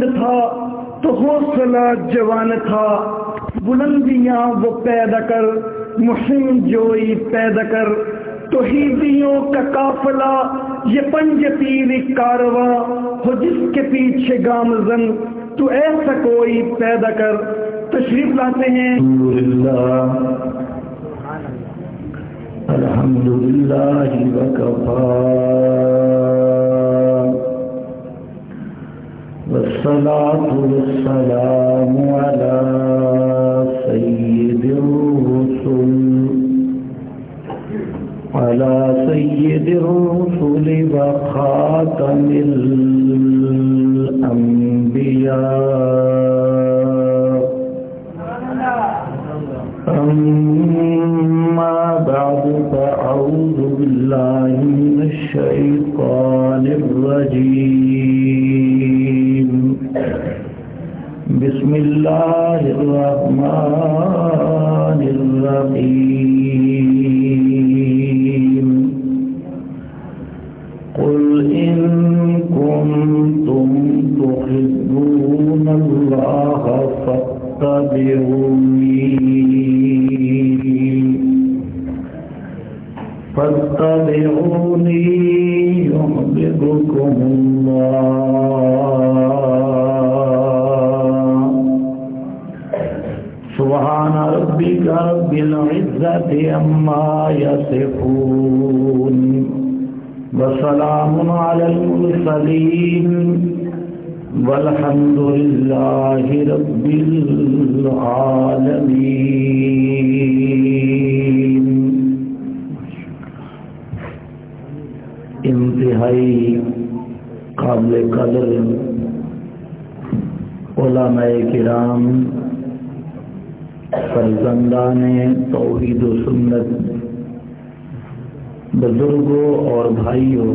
بلند تھا تو حوصلہ جوان تھا، بلندیاں وہ پیدا کر، محسن جوئی پیدا کر، توحیدیوں کا قافلہ یہ پنج تیری کارواں ہو جس کے پیچھے گامزن، تو ایسا کوئی پیدا کر۔ تشریف لاتے ہیں الحمدللہ وکفا والصلاة والسلام علی سید الرسل وخاتم الانبیاء، اما بعد فاعوذ باللہ من الشیطان الرجیم، بسم اللہ الرحمن الرحیم، قل ان کنتم تحبون اللہ فاتبعونی یحببکم اللہ، سبحان ربک رب العزة عما یصفون، وسلام علی المرسلین، والحمد للہ رب العالمین۔ انتہائی قابل قدر علماء کرام، فرزندان توحید و سنت، بزرگوں اور بھائیوں،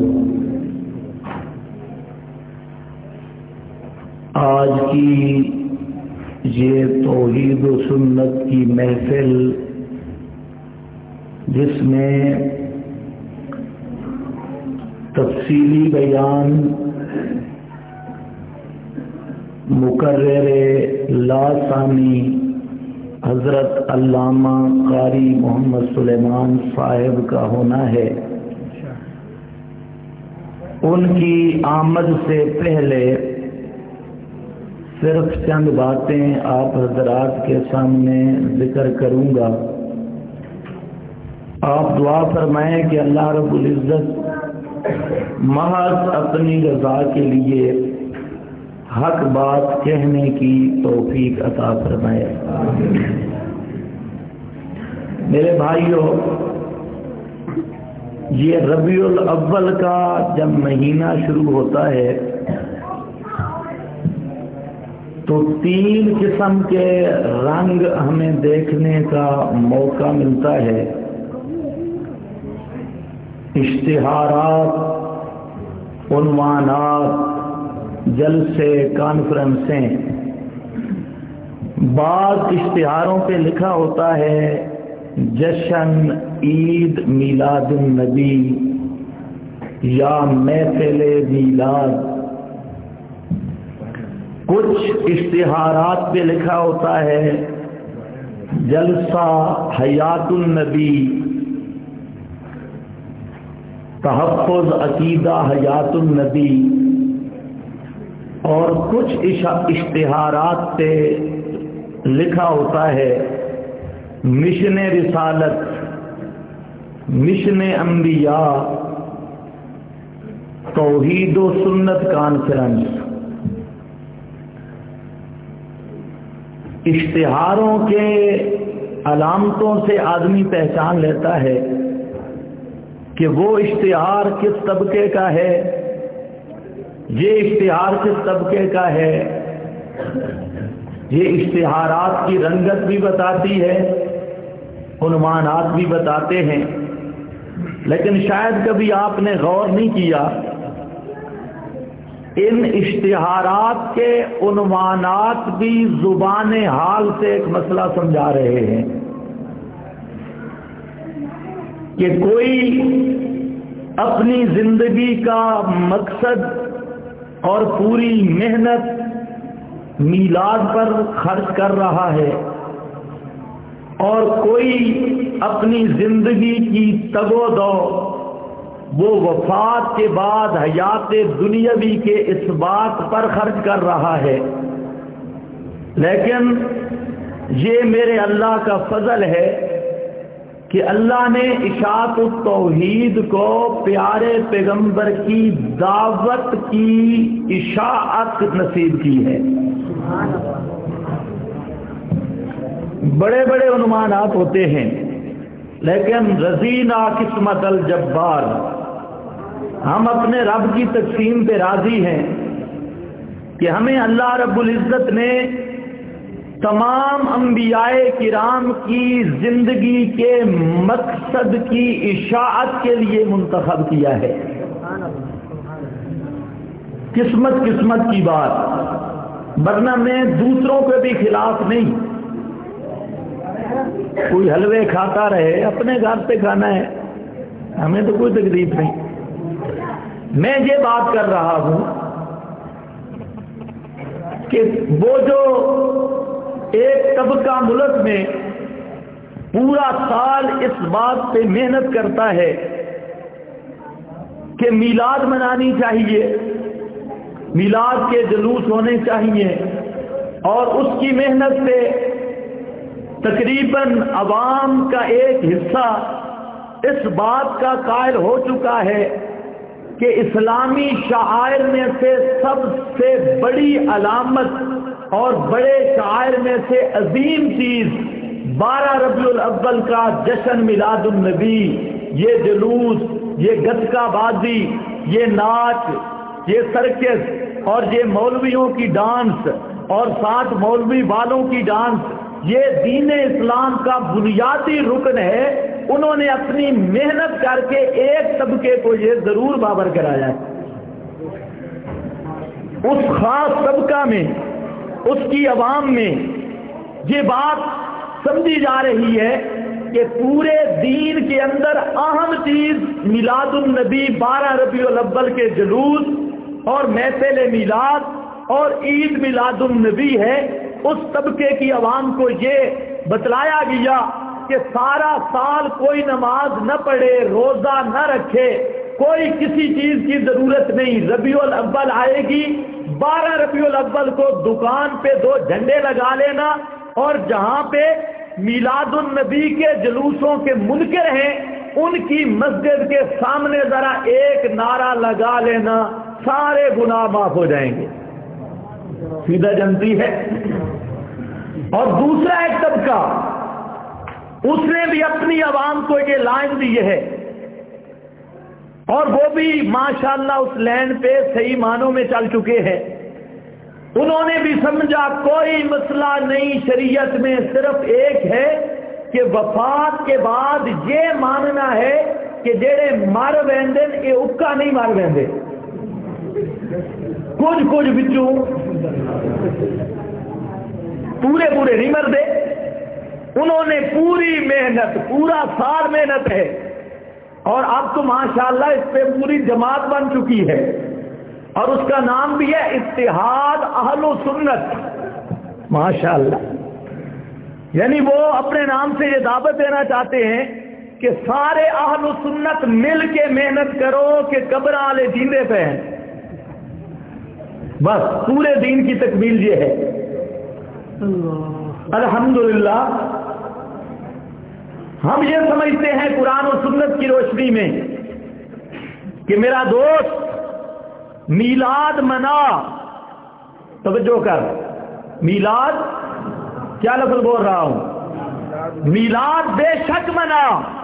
آج کی یہ توحید و سنت کی محفل، جس میں تفصیلی بیان مقرر لاسانی حضرت علامہ قاری محمد سلیمان صاحب کا ہونا ہے، ان کی آمد سے پہلے صرف چند باتیں آپ حضرات کے سامنے ذکر کروں گا۔ آپ دعا فرمائیں کہ اللہ رب العزت محض اپنی رضا کے لیے حق بات کہنے کی توفیق عطا فرمائے۔ میرے بھائیوں، یہ ربیع الاول کا جب مہینہ شروع ہوتا ہے تو تین قسم کے رنگ ہمیں دیکھنے کا موقع ملتا ہے۔ اشتہارات، عنوانات، جلسے، کانفرنسیں۔ بعض اشتہاروں پہ لکھا ہوتا ہے جشن عید میلاد النبی یا محفل میلاد، کچھ اشتہارات پہ لکھا ہوتا ہے جلسہ حیات النبی، تحفظ عقیدہ حیات النبی، اور کچھ اشتہارات پہ لکھا ہوتا ہے مشن رسالت، مشن انبیاء، توحید و سنت کانفرنس۔ اشتہاروں کے علامتوں سے آدمی پہچان لیتا ہے کہ وہ اشتہار کس طبقے کا ہے، یہ اشتہار کس طبقے کا ہے۔ یہ اشتہارات کی رنگت بھی بتاتی ہے، عنوانات بھی بتاتے ہیں، لیکن شاید کبھی آپ نے غور نہیں کیا، ان اشتہارات کے عنوانات بھی زبان حال سے ایک مسئلہ سمجھا رہے ہیں کہ کوئی اپنی زندگی کا مقصد اور پوری محنت میلاد پر خرچ کر رہا ہے اور کوئی اپنی زندگی کی تگ و دو وہ وفات کے بعد حیات دنیاوی کے اس بات پر خرچ کر رہا ہے، لیکن یہ میرے اللہ کا فضل ہے کہ اللہ نے اشاعت التوحید کو پیارے پیغمبر کی دعوت کی اشاعت نصیب کی ہے۔ بڑے بڑے عنوانات ہوتے ہیں، لیکن رضینا قسمت الجبار، ہم اپنے رب کی تقسیم پہ راضی ہیں کہ ہمیں اللہ رب العزت نے تمام انبیاء کرام کی زندگی کے مقصد کی اشاعت کے لیے منتخب کیا ہے۔ قسمت کی بات، ورنہ میں دوسروں کے بھی خلاف نہیں، کوئی حلوے کھاتا رہے، اپنے گھر پہ کھانا ہے، ہمیں تو کوئی تکلیف نہیں۔ میں یہ بات کر رہا ہوں کہ وہ جو ایک طبقہ ملک میں پورا سال اس بات پہ محنت کرتا ہے کہ میلاد منانی چاہیے، میلاد کے جلوس ہونے چاہیے، اور اس کی محنت سے تقریباً عوام کا ایک حصہ اس بات کا قائل ہو چکا ہے کہ اسلامی شعائر میں سے سب سے بڑی علامت اور بڑے شعائر میں سے عظیم چیز 12 ربیع الاول کا جشن میلاد النبی، یہ جلوس، یہ گتکا بازی، یہ ناچ، یہ سرکس اور یہ مولویوں کی ڈانس اور ساتھ مولوی والوں کی ڈانس، یہ دین اسلام کا بنیادی رکن ہے۔ انہوں نے اپنی محنت کر کے ایک طبقے کو یہ ضرور بابر کرایا ہے، اس خاص طبقہ میں، اس کی عوام میں یہ بات سمجھی جا رہی ہے کہ پورے دین کے اندر اہم چیز میلاد النبی 12 ربیع الاول کے جلوس اور محفل میلاد اور عید میلاد النبی ہے۔ اس طبقے کی عوام کو یہ بتلایا گیا کہ سارا سال کوئی نماز نہ پڑھے، روزہ نہ رکھے، کوئی کسی چیز کی ضرورت نہیں، ربیع الاول آئے گی، 12 ربیع الاول کو دکان پہ 2 جھنڈے لگا لینا، اور جہاں پہ میلاد النبی کے جلوسوں کے منکر ہیں ان کی مسجد کے سامنے ذرا ایک نعرہ لگا لینا، سارے گناہ معاف ہو جائیں گے۔ سیدھا جنتی ہے۔ اور دوسرا ایک طبقہ، اس نے بھی اپنی عوام کو یہ لائن دی ہے، اور وہ بھی ماشاءاللہ اس لائن پہ صحیح معنوں میں چل چکے ہیں۔ انہوں نے بھی سمجھا کوئی مسئلہ نہیں شریعت میں، صرف ایک ہے کہ وفات کے بعد یہ ماننا ہے کہ جڑے مر ویندے یہ اکا نہیں مر ویندے، کچھ بچوں پورے نہیں مردے۔ انہوں نے پوری محنت، پورا سال محنت ہے، اور اب تو ماشاءاللہ اس پہ پوری جماعت بن چکی ہے، اور اس کا نام بھی ہے اتحاد اہل و سنت، ماشاءاللہ۔ یعنی وہ اپنے نام سے یہ دعوت دینا چاہتے ہیں کہ سارے اہل و سنت مل کے محنت کرو کہ قبر والے جیندے پہ ہیں، بس پورے دین کی تکمیل یہ ہے۔ الحمدللہ ہم یہ سمجھتے ہیں قرآن و سنت کی روشنی میں کہ میرا دوست میلاد منا، توجہ کر، میلاد کیا لفظ بول رہا ہوں، میلاد بے شک منا۔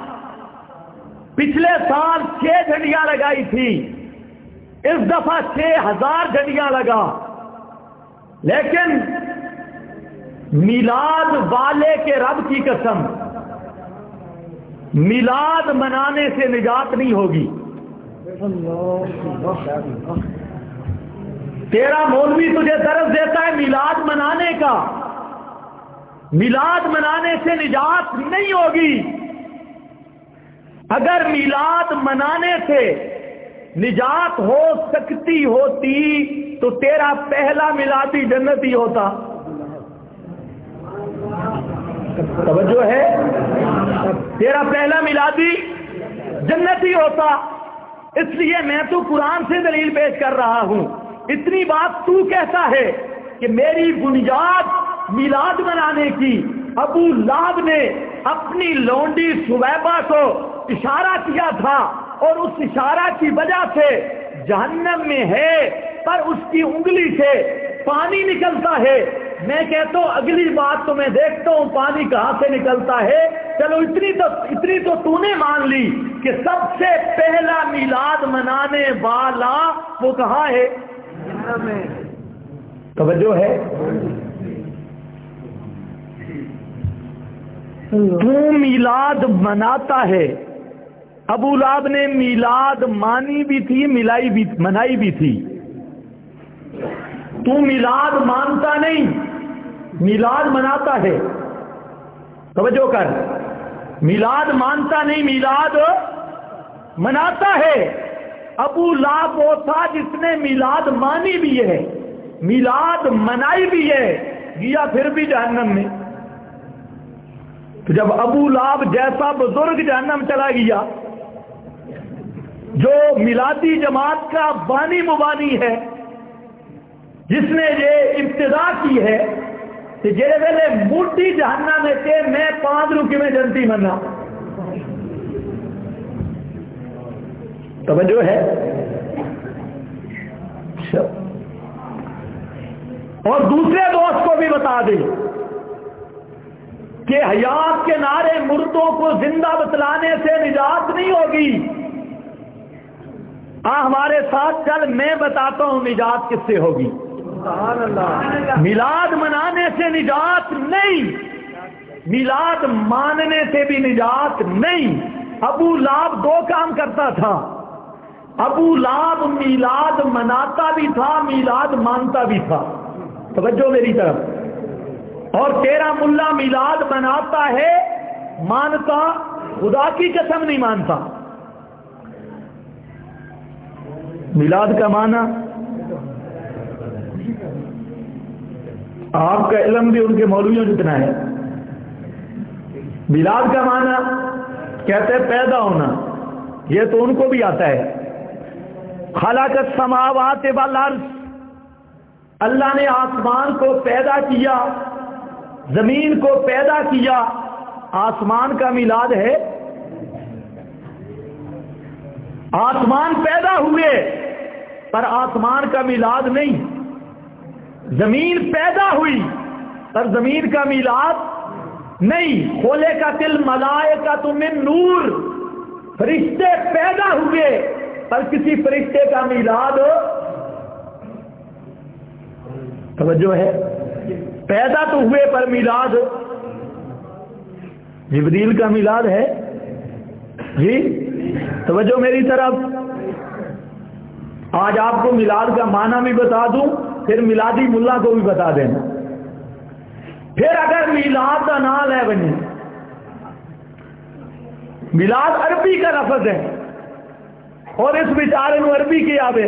پچھلے سال 6 جھنڈیاں لگائی تھی، اس دفعہ 6000 جھنڈیاں لگا، لیکن میلاد والے کے رب کی قسم میلاد منانے سے نجات نہیں ہوگی۔ تیرا مولوی تجھے درس دیتا ہے میلاد منانے کا، میلاد منانے سے نجات نہیں ہوگی۔ اگر میلاد منانے سے نجات ہو سکتی ہوتی تو تیرا پہلا میلادی جنتی ہوتا. توجہ ہے؟ تیرا پہلا میلادی جنتی ہوتا. اس لیے میں تو قرآن سے دلیل پیش کر رہا ہوں. اتنی بات تو کہتا ہے کہ میری بنیاد میلاد منانے کی ابو لہب نے اپنی لونڈی سویبہ کو اشارہ کیا تھا اور اس اشارہ کی وجہ سے جہنم میں ہے، پر اس کی انگلی سے پانی نکلتا ہے. میں کہتا ہوں اگلی بات تو میں دیکھتا ہوں پانی کہاں سے نکلتا ہے. چلو اتنی تو نے مان لی کہ سب سے پہلا میلاد منانے والا وہ کہاں ہے؟ توجہ ہے؟ تو میلاد مناتا ہے. ابو لہب نے میلاد مانی بھی تھی، منائی بھی تھی. تو میلاد مانتا نہیں، میلاد مناتا ہے. توجہ کر، میلاد مانتا نہیں، میلاد مناتا ہے. ابو لہب وہ تھا جس نے میلاد مانی بھی ہے، میلاد منائی بھی ہے، گیا پھر بھی جہنم میں. تو جب ابو لہب جیسا بزرگ جہنم چلا گیا جو میلادی جماعت کا بانی مبانی ہے، جس نے یہ ابتدا کی ہے کہ جیڑے ویلے موٹی جہنم میں کہ میں 5 روکی میں جنتی منا. توجہ ہے؟ اور دوسرے دوست کو بھی بتا دے کہ حیات کے نعرے مردوں کو زندہ بتلانے سے نجات نہیں ہوگی. ہمارے ساتھ چل، میں بتاتا ہوں نجات کس سے ہوگی. میلاد منانے سے نجات نہیں، میلاد ماننے سے بھی نجات نہیں. ابو لہب 2 کام کرتا تھا. ابو لہب میلاد مناتا بھی تھا، میلاد مانتا بھی تھا. توجہ میری طرف. اور تیرا ملا میلاد مناتا ہے، مانتا خدا کی قسم نہیں مانتا. میلاد کا معنی آپ کا علم بھی ان کے مولویوں جتنا ہے. میلاد کا معنی کہتے ہیں پیدا ہونا، یہ تو ان کو بھی آتا ہے. خلق السماوات والارض، اللہ نے آسمان کو پیدا کیا، زمین کو پیدا کیا. آسمان کا میلاد ہے؟ آسمان پیدا ہوئے پر آسمان کا میلاد نہیں. زمین پیدا ہوئی پر زمین کا میلاد نہیں. خلقت الملائکۃ من نور، فرشتے پیدا ہوئے پر کسی فرشتے کا میلاد. توجہ ہے؟ پیدا تو ہوئے پر میلاد. جبریل کا میلاد ہے جی. توجہ میری طرف. آج آپ کو میلاد کا معنی بھی بتا دوں، پھر میلادی ملا کو بھی بتا دینا. پھر اگر میلاد کا نام ہے بنی، میلاد عربی کا لفظ ہے اور اس بیچارے کو عربی کی آوے.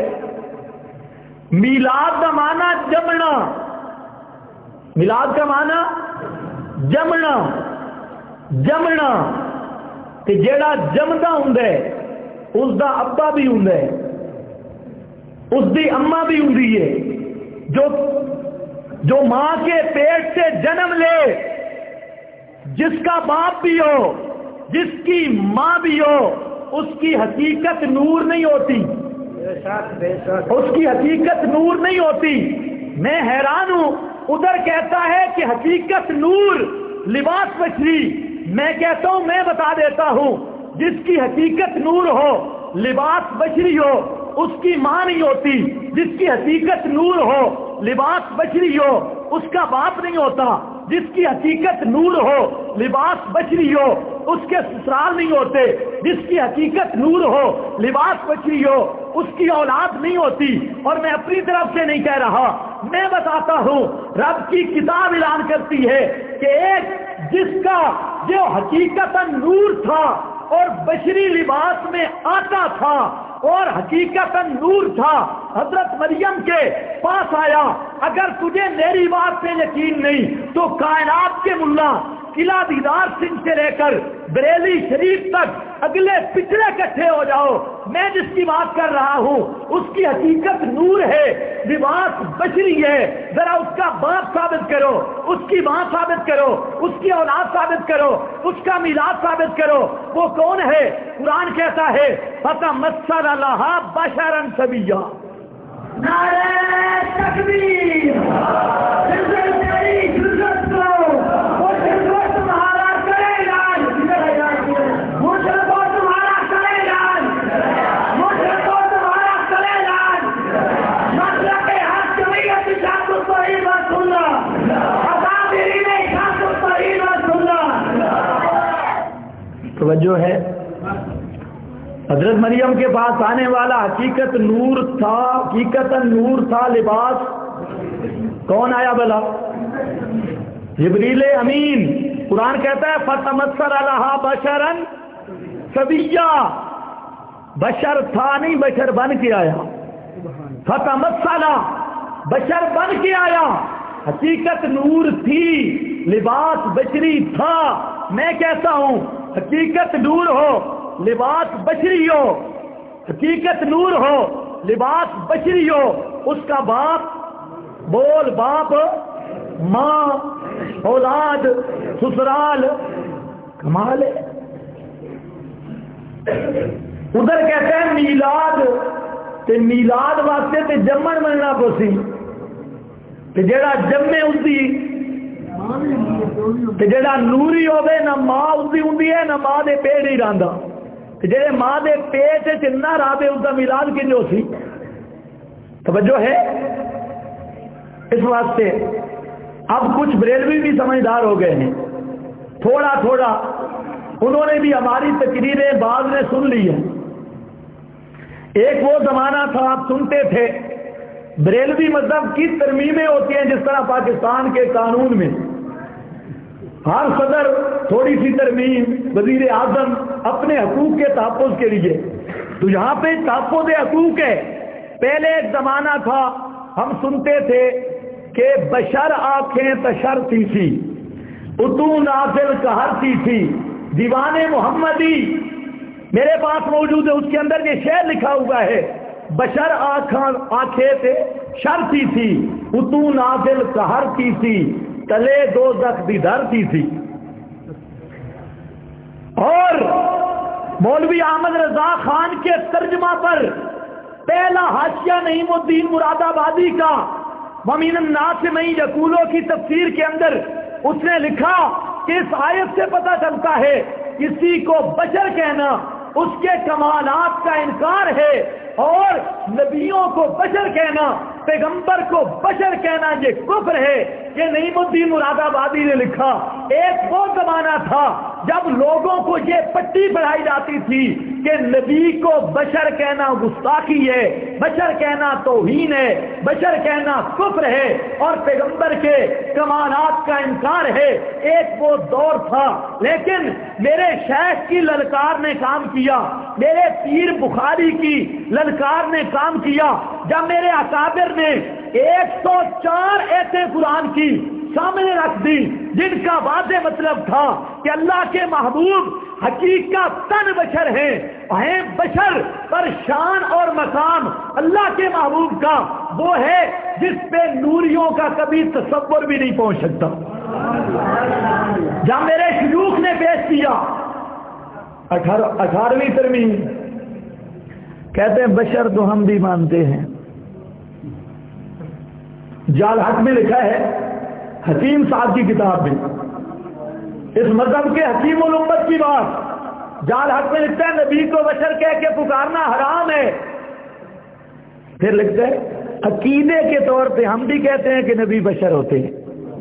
میلاد کا معنی جمنا، میلاد کا معنی جمنا. جمنا کہ جیڑا جمدا ہوندا ہے اس دا ابا بھی ہوندا ہے، اس دی اما بھی ہوندی ہے. جو ماں کے پیٹ سے جنم لے، جس کا باپ بھی ہو، جس کی ماں بھی ہو، اس کی حقیقت نور نہیں ہوتی. اس کی حقیقت نور نہیں ہوتی. میں حیران ہوں، ادھر کہتا ہے کہ حقیقت نور لباس بشری. میں کہتا ہوں، میں بتا دیتا ہوں، جس کی حقیقت نور ہو، لباس بشری ہو، اس کی ماں نہیں ہوتی. جس کی حقیقت نور ہو، لباس بشری ہو، اس کا باپ نہیں ہوتا. جس کی حقیقت نور ہو، لباس بشری ہو، اس کے سسرال نہیں ہوتے. جس کی حقیقت نور ہو، لباس بشری ہو، اس کی اولاد نہیں ہوتی. اور میں اپنی طرف سے نہیں کہہ رہا، میں بتاتا ہوں رب کی کتاب اعلان کرتی ہے کہ ایک جس کا جو حقیقت نور تھا اور بشری لباس میں آتا تھا، اور حقیقت نور تھا، حضرت مریم کے پاس آیا۔ اگر تجھے میری بات پہ یقین نہیں تو کائنات کے ملا قلعہ دیدار سنگھ سے لے کر بریلی شریف تک اگلے پچھلے اکٹھے ہو جاؤ، میں جس کی بات کر رہا ہوں اس کی حقیقت نور ہے، لباس بشری ہے۔ ذرا اس کا باپ ثابت کرو، اس کی ماں ثابت کرو، اس کی اولاد ثابت کرو، اس کا میلاد ثابت کرو، وہ کون ہے؟ قرآن کہتا ہے فَتَمَثَّلَ لَهَا بَشَرًا سَوِيًّا۔ نعرہ تکبیر، توجہ ہے؟ حضرت مریم کے پاس آنے والا حقیقت نور تھا، حقیقت نور تھا، لباس کون آیا بلا؟ جبریل امین۔ قرآن کہتا ہے فَتَمَثَّلَ لَهَا بَشَرًا سَوِيًّا، بشر تھا نہیں، بشر بن کے آیا۔ فَتَمَثَّلَ، بشر بن کے آیا۔ حقیقت نور تھی، لباس بشری تھا۔ میں کہتا ہوں حقیقت نور ہو، لباس بشری ہو، حقیقت نور ہو، لباس بشری ہو، اس کا باپ بول، باپ، ماں، اولاد، سسرال، کمال ہے۔ ادھر کہتے ہیں میلاد، تے میلاد واسطے تے جمن مننا پوسی، تے جڑا جمے اسی تے جڑا نوری ہوے نہ ماں اسی ہوندی ہے نہ ماں دے پیٹ ہی رہندا، تے جڑے ماں دے پیٹ وچ نہ رہے اس دا میلاد کیوں سی؟ توجہ ہے؟ اس واسطے اب کچھ بریلوی بھی سمجھدار ہو گئے ہیں، تھوڑا تھوڑا انہوں نے بھی ہماری تقریریں بعض نے سن لی ہیں۔ ایک وہ زمانہ تھا آپ سنتے تھے بریلوی مذہب کی ترمیمیں ہوتی ہیں، جس طرح پاکستان کے قانون میں ہر صدر تھوڑی سی ترمیم، وزیر اعظم اپنے حقوق کے تحفظ کے لیے، تو یہاں پہ تحفظ حقوق ہے۔ پہلے ایک زمانہ تھا ہم سنتے تھے کہ بشر آنکھیں تشرتی تھی، اتو نافل کہرتی تھی، دیوان محمدی میرے پاس موجود ہے، اس کے اندر یہ شعر لکھا ہوا ہے، بشر آنکھیں تے شرتی تھی، اتو نافل کہرتی تھی، تلے دوزخ دی دھرتی تھی۔ اور مولوی احمد رضا خان کے ترجمہ پر پہلا حاشیہ نعیم الدین مراد آبادی کا وَمِنَ النَّاسِ مَن یقولو کی تفسیر کے اندر اس نے لکھا کہ اس آیت سے پتہ چلتا ہے کسی کو بشر کہنا اس کے کمالات کا انکار ہے، اور نبیوں کو بشر کہنا، پیغمبر کو بشر کہنا یہ کفر ہے۔ یہ نعیم الدین مراد آبادی نے لکھا۔ ایک وہ زمانہ تھا جب لوگوں کو یہ پٹی پڑھائی جاتی تھی کہ نبی کو بشر کہنا گستاخی ہے، بشر کہنا توہین ہے، بشر کہنا کفر ہے، اور پیغمبر کے کمالات کا انکار ہے۔ ایک وہ دور تھا، لیکن میرے شیخ کی للکار نے کام کیا، میرے پیر بخاری کی للکار نے کام کیا، جب میرے اکابر نے 104 ایسے قرآن کی سامنے رکھ دی جن کا واضح مطلب تھا کہ اللہ کے محبوب حقیقت تن بشر ہیں بشر، پر شان اور مقام اللہ کے محبوب کا وہ ہے جس پہ نوریوں کا کبھی تصور بھی نہیں پہنچ سکتا۔ جب میرے شیوخ نے پیش کیا 18ویں ترمیم، کہتے ہیں بشر تو ہم بھی مانتے ہیں۔ جال حق میں لکھا ہے، حکیم صاحب کی کتاب میں، اس مذہب کے حکیم الامت کی بات، جال حق میں لکھتا ہے نبی کو بشر کہہ کے پکارنا حرام ہے۔ پھر لکھتا ہے عقیدے کے طور پہ ہم بھی کہتے ہیں کہ نبی بشر ہوتے ہیں۔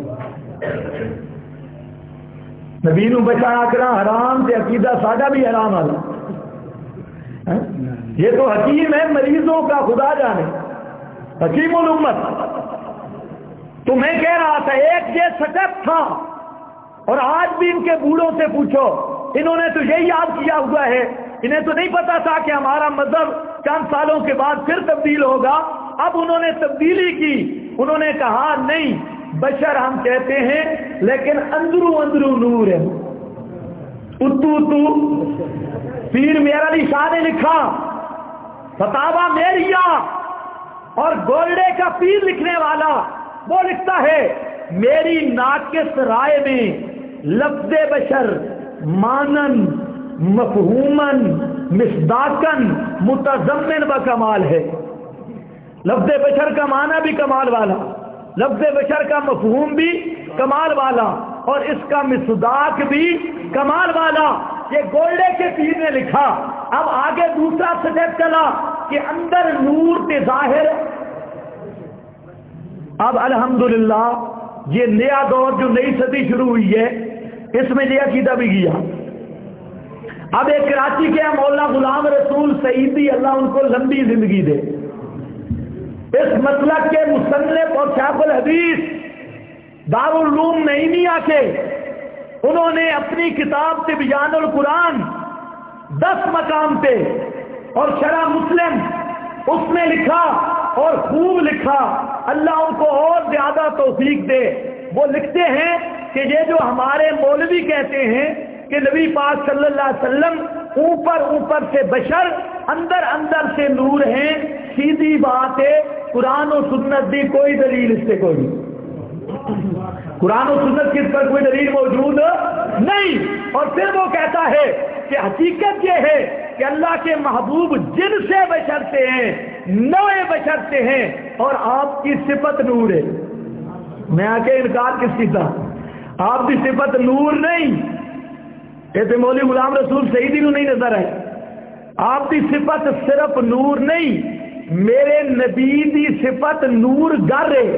نبی نو بشر آکرنا حرام تے عقیدہ ساڈا بھی حرام والا۔ یہ تو حکیم ہے مریضوں کا خدا جانے، حکیم الامت۔ تو میں کہہ رہا تھا ایک یہ سٹپ تھا، اور آج بھی ان کے بوڑھوں سے پوچھو، انہوں نے تو یہی یاد کیا ہوا ہے، انہیں تو نہیں پتا تھا کہ ہمارا مذہب چند سالوں کے بعد پھر تبدیل ہوگا. اب انہوں نے تبدیلی کی, انہوں نے کہا نہیں بشر ہم کہتے ہیں لیکن اندروں نور ہے. پیر میرا علی شاہ نے لکھا فتاوا میریا, اور گولڈے کا پیر لکھنے والا وہ لکھتا ہے میری ناقص رائے میں لفظ بشر مانن مفہومن مصداقن متضمن و کمال ہے. لفظ بشر کا معنی بھی کمال والا, لفظ بشر کا مفہوم بھی کمال والا, اور اس کا مصداق بھی کمال والا. یہ گولڈے کے پیر نے لکھا. اب آگے دوسرا سٹیپ چلا کہ اندر نور کے ظاہر. اب الحمدللہ یہ نیا دور جو نئی صدی شروع ہوئی ہے اس میں یہ عقیدہ بھی گیا. اب ایک کراچی کے مولانا غلام رسول سعیدی اللہ ان کو لمبی زندگی دے, اس مسلک کے مصنف اور شیخ الحدیث دارالعلوم نعیمیہ کے, انہوں نے اپنی کتاب تبیان القرآن 10 مقام پہ اور شرح مسلم اس میں لکھا اور خوب لکھا, اللہ ان کو اور زیادہ توفیق دے. وہ لکھتے ہیں کہ یہ جو ہمارے مولوی کہتے ہیں کہ نبی پاک صلی اللہ علیہ وسلم اوپر سے بشر اندر سے نور ہیں, سیدھی بات ہے. قرآن و سنت دی کوئی دلیل اس سے کوئی نہیں, قرآن و سنت کی اس پر کوئی دلیل موجود نہیں. اور پھر وہ کہتا ہے کہ حقیقت یہ ہے کہ اللہ کے محبوب جن سے بشر سے ہیں, نوع بشر سے ہیں, اور آپ کی صفت نور ہے. میں آ کے انکار کس کی تھا, آپ کی صفت نور نہیں. ایسے مولوی غلام رسول سعیدی کو نہیں نظر ہے, آپ کی صفت صرف نور نہیں, میرے نبی کی صفت نور گر ہے.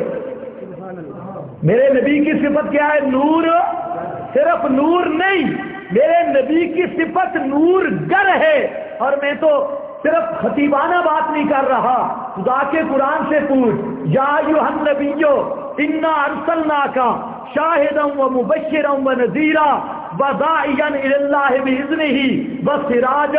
میرے نبی کی صفت کیا ہے؟ نور. صرف نور نہیں, میرے نبی کی صفت نور گر ہے. اور میں تو صرف خطیبانہ بات نہیں کر رہا, خدا کے قرآن سے پوچھ, یا ایھا النبیو انا ارسلناک شاہدا و مبشرا و نذیرا وداعیا الی اللہ باذنہ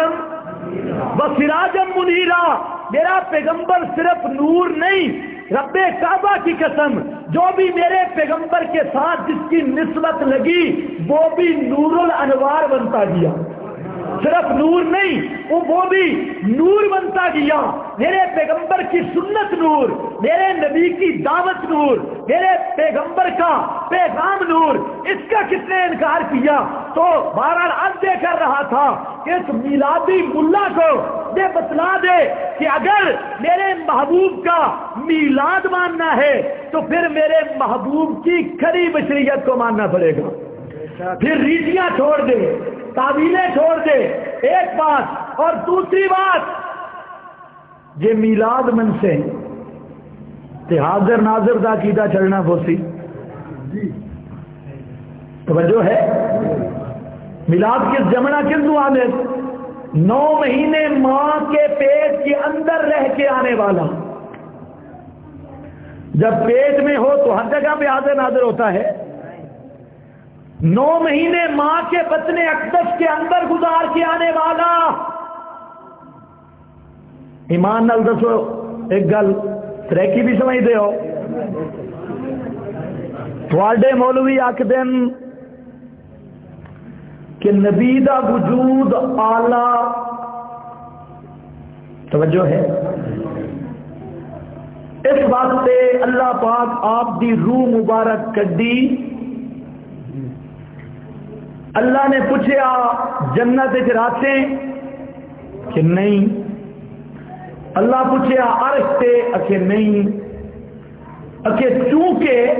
وسراجا منیرا. میرا پیغمبر صرف نور نہیں, رب کعبہ کی قسم جو بھی میرے پیغمبر کے ساتھ جس کی نسبت لگی وہ بھی نور الانوار بنتا گیا. صرف نور نہیں, وہ بھی نور بنتا گیا. میرے پیغمبر کی سنت نور, میرے نبی کی دعوت نور, میرے پیغمبر کا پیغام نور. اس کا کس نے انکار کیا؟ تو بہرحال اب یہ کر رہا تھا کہ اس میلادی ملا کو یہ بتلا دے کہ اگر میرے محبوب کا میلاد ماننا ہے تو پھر میرے محبوب کی کھری بشریت کو ماننا پڑے گا. پھر ریتیاں چھوڑ دے, تعویلیں چھوڑ دے, ایک بات. اور دوسری بات, یہ میلاد من سے تے حاضر ناظر دا عقیدہ چلنا بوسی توجہ ہے. میلاد کس جمنا کس دو آنے 9 مہینے ماں کے پیٹ کے اندر رہ کے آنے والا. جب پیٹ میں ہو تو ہر جگہ پہ حاضر ناظر ہوتا ہے. 9 مہینے ماں کے بطن اقدس کے اندر گزار کے آنے والا. ایمان نال دسو ایک گل تریکی بھی سمجھ دے ہو, تھوڑے مولوی آکھدن کہ نبی دا وجود آلہ, توجہ ہے, اس واسطے اللہ پاک آپ دی روح مبارک کڈی. اللہ نے پوچھا جنت وچ راتے کہ نہیں, اللہ پوچھا عرش تے اکھے نہیں, اکھے چونکہ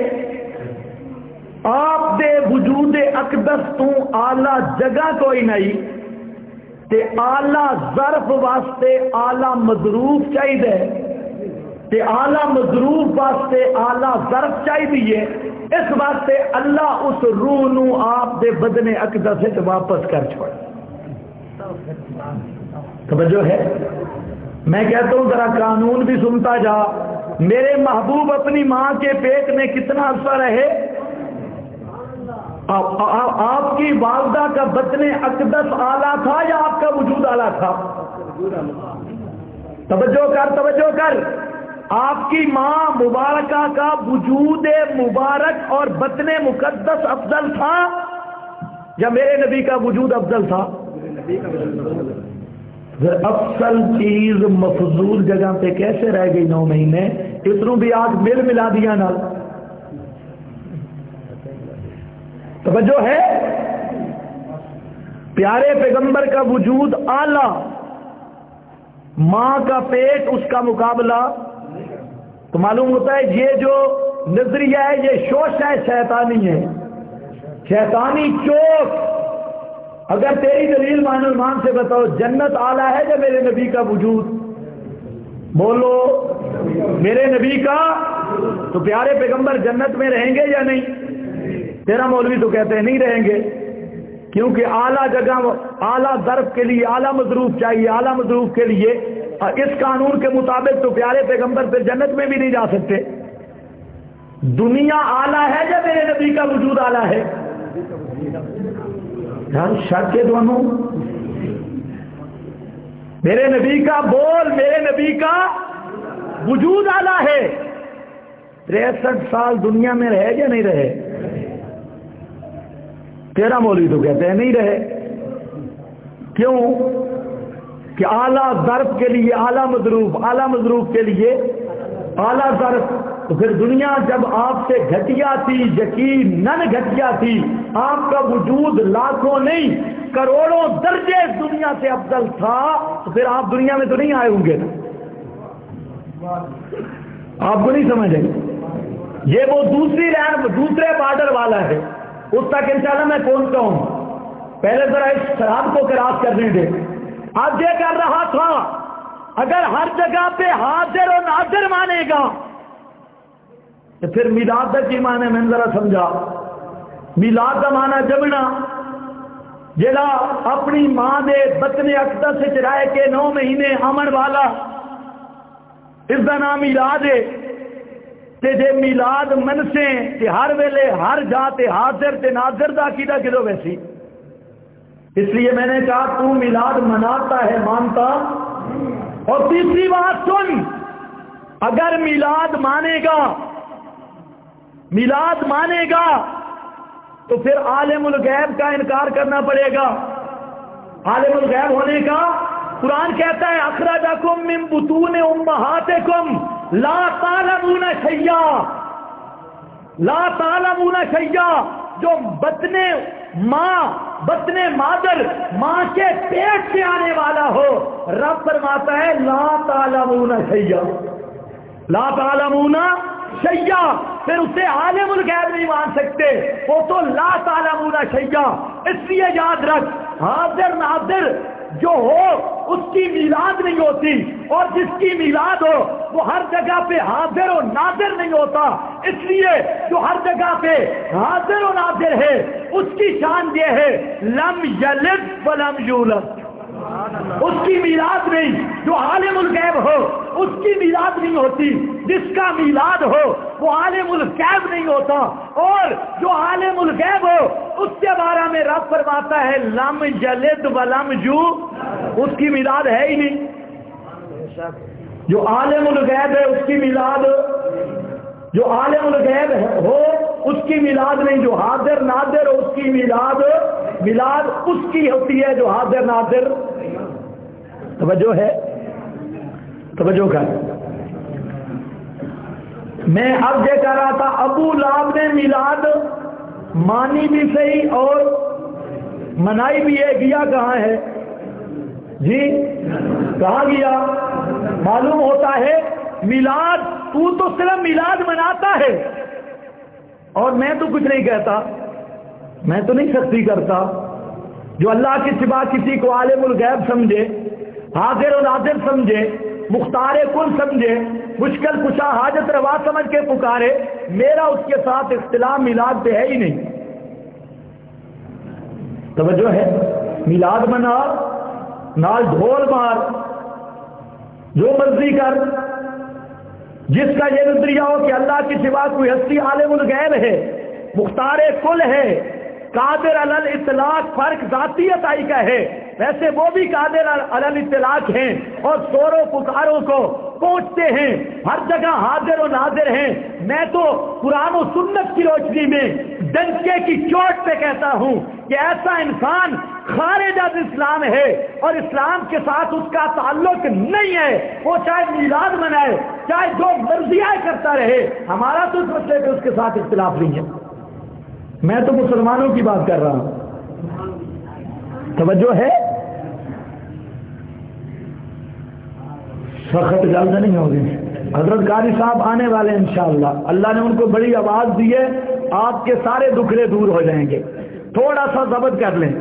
آپ دے وجود اقدس تو آلہ جگہ کوئی نہیں تے آلہ ظرف واسطے آلہ مظروف چاہیے تے آلہ مظروف واسطے آلہ ظرف چاہیے. اس واسطے اللہ اس روح نو آپ دے بدن اقدس سے واپس کر چھوڑ. توجہ ہے. میں کہتا ہوں ذرا قانون بھی سنتا جا. میرے محبوب اپنی ماں کے پیٹ میں کتنا عرصہ رہے؟ آپ کی والدہ کا بدن اقدس آلہ تھا یا آپ کا وجود آلہ تھا؟ توجہ کر آپ کی ماں مبارکہ کا وجود مبارک اور بطن مقدس افضل تھا یا میرے نبی کا وجود افضل تھا؟ افضل چیز مفضول جگہ پہ کیسے رہ گئی 9 مہینے؟ اتنوں بھی آج ملا دیا نا. توجہ ہے؟ پیارے پیغمبر کا وجود اعلی، ماں کا پیٹ اس کا مقابلہ. تو معلوم ہوتا ہے یہ جو نظریہ ہے یہ شوش ہے، شیطانی ہے، شیطانی چوک. اگر تیری دلیل مان سے بتاؤ جنت اعلیٰ ہے یا میرے نبی کا وجود؟ بولو میرے نبی کا. تو پیارے پیغمبر جنت میں رہیں گے یا نہیں؟ تیرا مولوی تو کہتے ہیں نہیں رہیں گے، کیونکہ اعلیٰ جگہ اعلیٰ ظرف کے لیے اعلیٰ مظروف چاہیے. اعلیٰ مظروف کے لیے اس قانون کے مطابق تو پیارے پیغمبر پھر جنت میں بھی نہیں جا سکتے. دنیا اعلیٰ ہے یا میرے نبی کا وجود اعلیٰ ہے؟ شک کے دونوں. میرے نبی کا بول، میرے نبی کا وجود اعلیٰ ہے. 63 سال دنیا میں رہے یا نہیں رہے؟ تیرا مولوی تو کہتے ہیں نہیں رہے. کیوں؟ کہ اعلیٰ ظرف کے لیے اعلیٰ مظروف کے لیے اعلیٰ ظرف. تو پھر دنیا جب آپ سے گھٹیا تھی، یقیناً گھٹیا تھی، آپ کا وجود لاکھوں نہیں کروڑوں درجے دنیا سے افضل تھا، تو پھر آپ دنیا میں تو نہیں آئے ہوں گے نا. آپ کو نہیں سمجھیں گے. یہ وہ دوسری لائن دوسرے بارڈر والا ہے، اس تک انشاءاللہ میں پہنچتا ہوں. پہلے ذرا اس شراب کو کراس کرنے دے. اب یہ کر رہا تھا اگر ہر جگہ پہ حاضر و ناظر مانے گا تو پھر میلاد کا کی مانے میں ذرا سمجھا. میلاد کا مانا جمنا، جڑا اپنی ماں دے بطن اقدس سے چرائے کے 9 مہینے امن والا، اس کا نام میلاد ہے. تے جے میلاد منسے کہ ہر ویلے ہر جاتے حاضر تے ناظر دا عقیدہ کدو ویسی. اس لیے میں نے کہا تو میلاد مناتا ہے مانتا. اور تیسری بات سن، اگر میلاد مانے گا تو پھر عالم الغیب کا انکار کرنا پڑے گا. عالم الغیب ہونے کا قرآن کہتا ہے اخرجکم من بطون امہاتکم لا تعلمون شیئا. جو بطن مادر ماں کے پیٹ سے آنے والا ہو، رب فرماتا ہے لا تعلمون شیئا. پھر اسے عالم الغیب نہیں مان سکتے، وہ تو لا تعلمون شیئا. اس لیے یاد رکھ، حاضر ناظر جو ہو اس کی میلاد نہیں ہوتی، اور جس کی میلاد ہو وہ ہر جگہ پہ حاضر و ناظر نہیں ہوتا. اس لیے جو ہر جگہ پہ حاضر و ناظر ہے اس کی شان یہ ہے لم یلد ولم یولد. اس کی میلاد نہیں. جو عالم الغیب ہو اس کی میلاد نہیں ہوتی، جس کا میلاد ہو وہ عالم الغیب نہیں ہوتا. اور جو عالم الغیب ہو اس کے بارے میں رب فرماتا ہے لم یلد ولم یولد. اس کی میلاد ہے ہی نہیں. جو عالم الغیب ہے اس کی میلاد، جو عالم الغیب ہو اس کی میلاد نہیں. جو حاضر ناظر ہو اس کی میلاد اس کی ہوتی ہے جو حاضر ناظر. توجہ ہے؟ توجہ کر. میں اب یہ کہہ رہا تھا ابو لہب نے میلاد مانی بھی صحیح اور منائی بھی ہے. گیا کہاں ہے جی؟ کہاں گیا؟ معلوم ہوتا ہے میلاد تو صرف میلاد مناتا ہے، اور میں تو کچھ نہیں کہتا، میں تو نہیں سختی کرتا. جو اللہ کے سوا کسی کو عالم الغیب سمجھے، حاضر و ناظر سمجھے، مختار کل سمجھے، مشکل کشا حاجت روا سمجھ کے پکارے، میرا اس کے ساتھ اختلاف میلاد پہ ہے ہی نہیں. توجہ ہے؟ میلاد منا، نال ڈھول مار، جو مرضی کر. جس کا یہ نظریہ ہو کہ اللہ کے سوا کوئی ہستی عالم الغیب ہے، مختار کل ہے، قادر علی الاطلاق، فرق ذاتی عطائی کا ہے، ویسے وہ بھی قادر علی اطلاق ہیں اور شور و پکاروں کو پہنچتے ہیں، ہر جگہ حاضر و ناظر ہیں۔ میں تو قرآن و سنت کی روشنی میں ڈنکے کی چوٹ پہ کہتا ہوں کہ ایسا انسان خارج از اسلام ہے اور اسلام کے ساتھ اس کا تعلق نہیں ہے، وہ چاہے میلاد منائے، چاہے جو مرضی کرتا رہے، ہمارا تو اس مسئلے پہ اس کے ساتھ اختلاف نہیں ہے۔ میں تو مسلمانوں کی بات کر رہا ہوں، توجہ ہے؟ سخت جلد نہیں ہوگی۔ حضرت قاری صاحب آنے والے ہیں انشاءاللہ، اللہ نے ان کو بڑی آواز دی ہے، آپ کے سارے دکھڑے دور ہو جائیں گے، تھوڑا سا ضبط کر لیں۔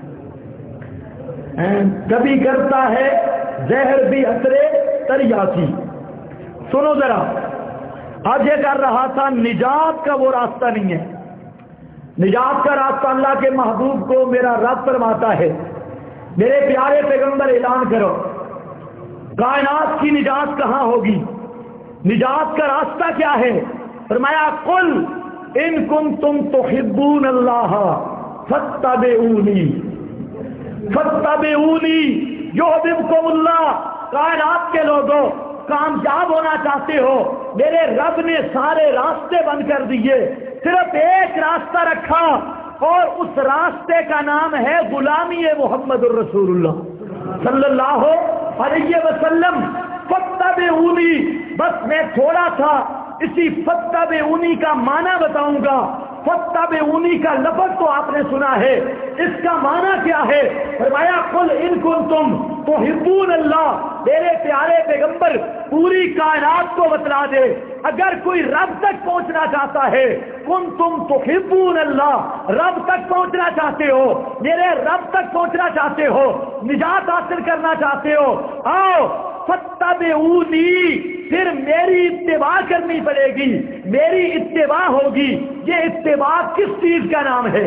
کبھی کرتا ہے زہر بھی اثرے تریاسی۔ سنو ذرا، آج یہ کر رہا تھا، نجات کا وہ راستہ نہیں ہے، نجات کا راستہ اللہ کے محبوب کو میرا رب فرماتا ہے۔ میرے پیارے پیغمبر اعلان کرو، کائنات کی نجات کہاں ہوگی؟ نجات کا راستہ کیا ہے؟ فرمایا قل ان کنتم تحبون اللہ فاتبعونی فاتبعونی یحببکم اللہ۔ کائنات کے لوگوں، کامیاب ہونا چاہتے ہو، میرے رب نے سارے راستے بند کر دیے، صرف ایک راستہ رکھا اور اس راستے کا نام ہے غلامی محمد الرسول اللہ صلی اللہ علیہ وسلم۔ فاتبعونی، بس میں تھوڑا سا اسی فاتبعونی کا معنی بتاؤں گا۔ فاتبعونی کا لفظ تو آپ نے سنا ہے، اس کا معنی کیا ہے؟ فرمایا قل ان کنتم تحبون اللہ۔ میرے پیارے پیغمبر پوری کائنات کو بتلا دے، اگر کوئی رب تک پہنچنا چاہتا ہے، کنتم تحبون اللہ، رب تک پہنچنا چاہتے ہو، میرے رب تک پہنچنا چاہتے ہو، نجات حاصل کرنا چاہتے ہو، آؤ فاتبعونی، پھر میری اتباع کرنی پڑے گی، میری اتباع ہوگی۔ یہ اتباع کس چیز کا نام ہے؟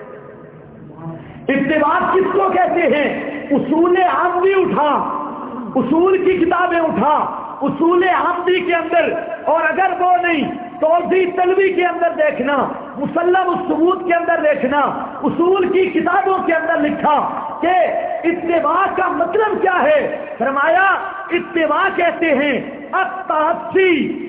اتباع کس کو کہتے ہیں؟ اصول عامدی اٹھا، اصول کی کتابیں اٹھا، اصول عامدی کے اندر، اور اگر وہ نہیں توضیح تلوی کے اندر دیکھنا، مسلم الثبوت کے اندر دیکھنا، اصول کی کتابوں کے اندر لکھا کہ اتباع کا مطلب کیا ہے۔ فرمایا اتباع کہتے ہیں التعصی۔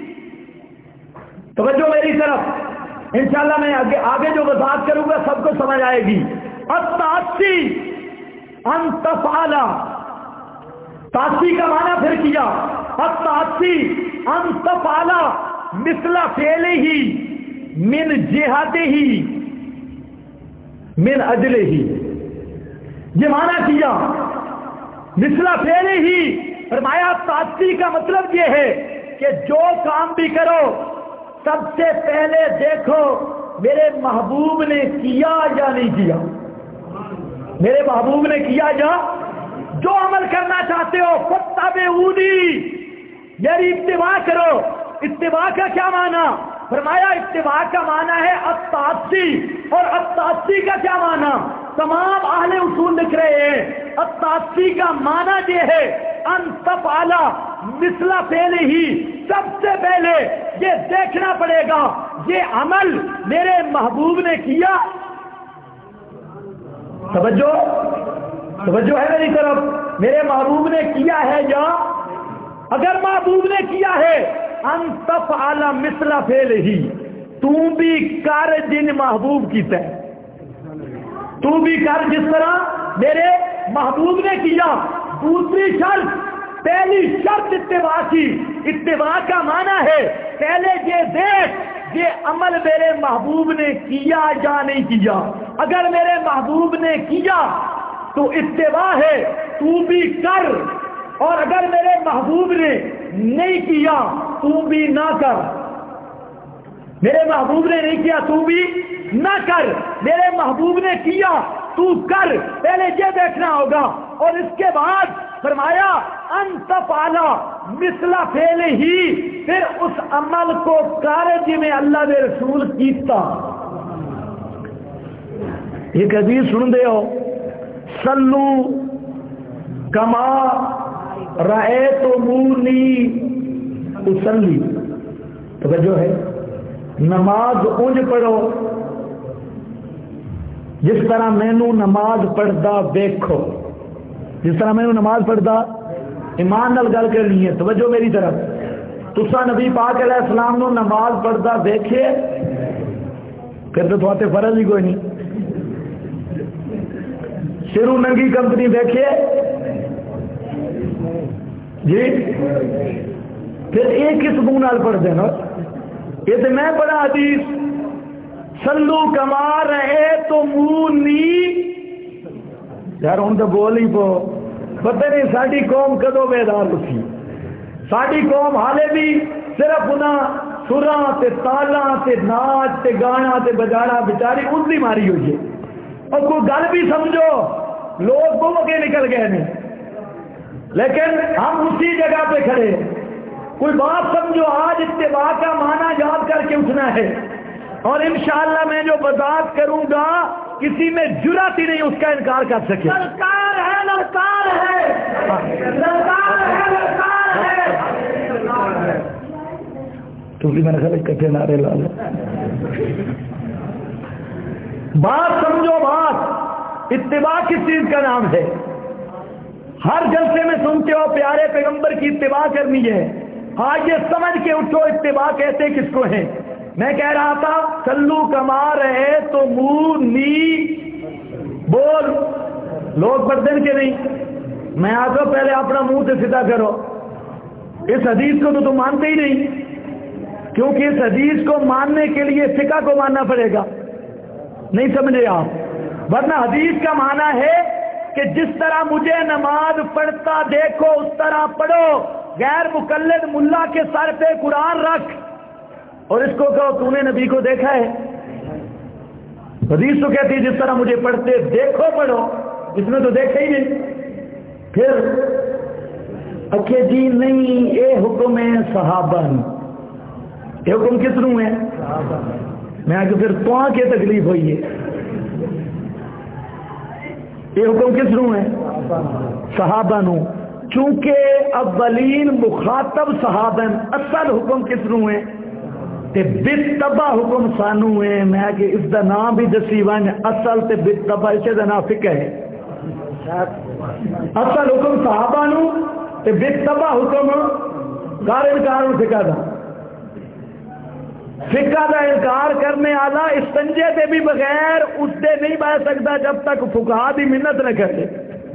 توجہ میری طرف، انشاءاللہ میں آگے جو وضاحت کروں گا سب کو سمجھ آئے گی۔ التعصی ان تفعل، تعصی کا معنی پھر کیا، التعصی ان تفعل مثل فعلہ من جہتہ من اجلہ، یہ معنی کیا مثل فعلہ۔ فرمایا تعصی کا مطلب یہ ہے کہ جو کام بھی کرو سب سے پہلے دیکھو میرے محبوب نے کیا یا نہیں کیا، میرے محبوب نے کیا یا، جو عمل کرنا چاہتے ہو فاتبعونی، میری اتباع کرو۔ اتباع کا کیا معنی؟ فرمایا اتباع کا معنی ہے التعصی، اور التعصی کا کیا معنی؟ تمام اہل اصول لکھ رہے ہیں التعصی کا معنی یہ ہے ان تفعل مثل فعلہ، سب سے پہلے یہ دیکھنا پڑے گا یہ عمل میرے محبوب نے کیا۔ توجہ ہے میری طرف، میرے محبوب نے کیا ہے یا، اگر محبوب نے کیا ہے ان تفعل مثل فعلہ، تو بھی کر جن محبوب کی طرح، تو بھی کر جس طرح میرے محبوب نے کیا۔ دوسری شرط، پہلی شرط اتباع کی، اتباع کا معنی ہے پہلے یہ دیکھ یہ عمل میرے محبوب نے کیا یا نہیں کیا، اگر میرے محبوب نے کیا تو اتباع ہے، تو بھی کر، اور اگر میرے محبوب نے نہیں کیا تو بھی نہ کر، میرے محبوب نے نہیں کیا تو بھی نہ کر، میرے محبوب نے کیا تو کر، پہلے یہ دیکھنا ہوگا۔ اور اس کے بعد فرمایا ان تفعل مثل فعلہ، پھر اس عمل کو کر جی میں اللہ نے رسول کیتا۔ ایک حدیث سن دے ہو، صلو کما رأیتمونی اصلی، توجہ ہے، نماز اونج پڑھو جس طرح مینوں نماز پڑھدا ویکھو۔ جس طرح میں نماز پڑھتا ایمان نال گل کرنی ہے. توجہ میری طرف. تسا نبی پاک علیہ السلام نو نماز پڑھتا دیکھے پھر تو تھوڑے فرض ہی کوئی نہیں. شروع ننگی کمپنی دیکھیے جی پھر ایک کس منہ نال پڑھتے نا. یہ تو میں پڑھا حدیث سلو کما رہے تو منہ نہیں یار ہوں تو بول ہی پو. پتہ نہیں ساری قوم کدو بیدار ہوئی. ساری قوم حالے بھی صرف انہاں سراں تے تالاں تے ناچ تے گانا تے بجانا بیچاری ان دی ماری ہوئی ہے. اور کوئی گل بھی سمجھو لوگ گم کے نکل گئے ہیں لیکن ہم اسی جگہ پہ کھڑے. کوئی بات سمجھو آج اتباع کا معنی یاد کر کے اٹھنا ہے. اور انشاءاللہ میں جو وضاحت کروں گا کسی میں جرات ہی نہیں اس کا انکار کر سکے. للکار ہے للکار ہے للکار ہے للکار ہے. کیونکہ میں نے خیال کٹھے نعرے لا لے. بات سمجھو بات. اتباع کس چیز کا نام ہے؟ ہر جلسے میں سنتے ہو پیارے پیغمبر کی اتباع کرنی ہے. آج یہ سمجھ کے اٹھو اتباع کہتے کس کو ہیں. میں کہہ رہا تھا سلو کما رہے تو منہ نی بول. لوگ پڑھتے ہیں کہ نہیں؟ میں آتا پہلے اپنا منہ سے سیدھا کرو. اس حدیث کو تو تم مانتے ہی نہیں کیونکہ اس حدیث کو ماننے کے لیے فقہ کو ماننا پڑے گا. نہیں سمجھے آپ؟ ورنہ حدیث کا معنی ہے کہ جس طرح مجھے نماز پڑھتا دیکھو اس طرح پڑھو. غیر مقلد ملا کے سر پہ قرآن رکھ اور اس کو کہو تو نے نبی کو دیکھا ہے. حدیث تو کہتی ہے جس طرح مجھے پڑھتے دیکھو پڑھو. اس نے تو دیکھا ہی نہیں. پھر اکھے جی نہیں اے حکم ہے صحابہ. یہ حکم کس نو ہے؟ میں آگے پھر تو کے تکلیف ہوئی ہے. یہ حکم کس نو ہے؟ صحابہ نو. چونکہ اولین مخاطب صحابہ اصل حکم کس نو ہے تے بتبع حکم سانو ہے. میں کہ اس دا نام بھی دسی ون اصل تے بتبع اسے دا نام فقہ ہے. اصل حکم صحابہ نو تے بتبع حکم کار انکار فقہ دا. فقہ کا انکار کرنے والا استنجے سے بھی بغیر اس سے نہیں بہ سکتا جب تک فقہا دی منت نہ کرے.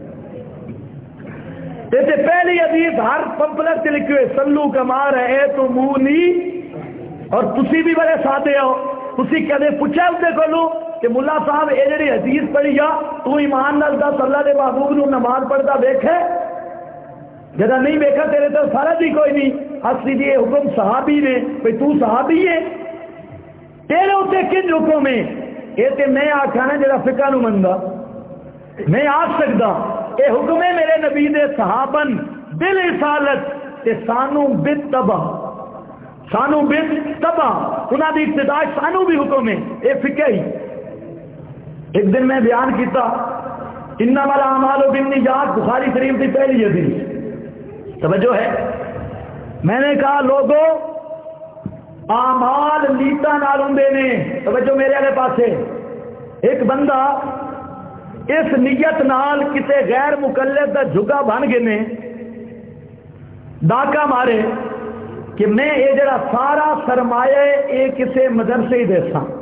جیسے پہلی حدیث ہر پمپلٹ سے لکھی ہوئے سلو کما رہے تو منہ نہیں. اور تسی بھی بڑے سادے ہو. تسی کدے پوچھا اس کو کہ ملا صاحب یہ جڑی حدیث پڑھی آ تو ایمان نال دس اللہ دے محبوب نو نماز پڑھتا ویکھے؟ جدا نہیں ویکھا تیرے تو فرض ہی کوئی نہیں. اصلی یہ حکم صحابی نے بھئی تو صحابی ہے تیرے اتنے کن حکم ہے؟ یہ تے میں آکھا نا جڑا فقہ نو مندا میں آکھ سکدا اے حکم ہے میرے نبی دے صحابن بالرسالت تے سانو بالتبع. سانو بالتبع انہاں دی ابتداء سانو بھی حکم ہے. اے فقہ ہی. ایک دن میں بیان کیتا انما الاعمال بالنیات بخاری شریف کی پہلی حدیث. توجہ ہے؟ میں نے کہا لوگوں اعمال نیتا نال ہوندے نے. توجہ میرے والے پاسے. ایک بندہ اس نیت نال کسی غیر مقلد دا جھگا بن گئے نے ڈاکہ مارے کہ میں یہ جڑا سارا سرمایہ یہ کسی مدرسے ہی دے سا.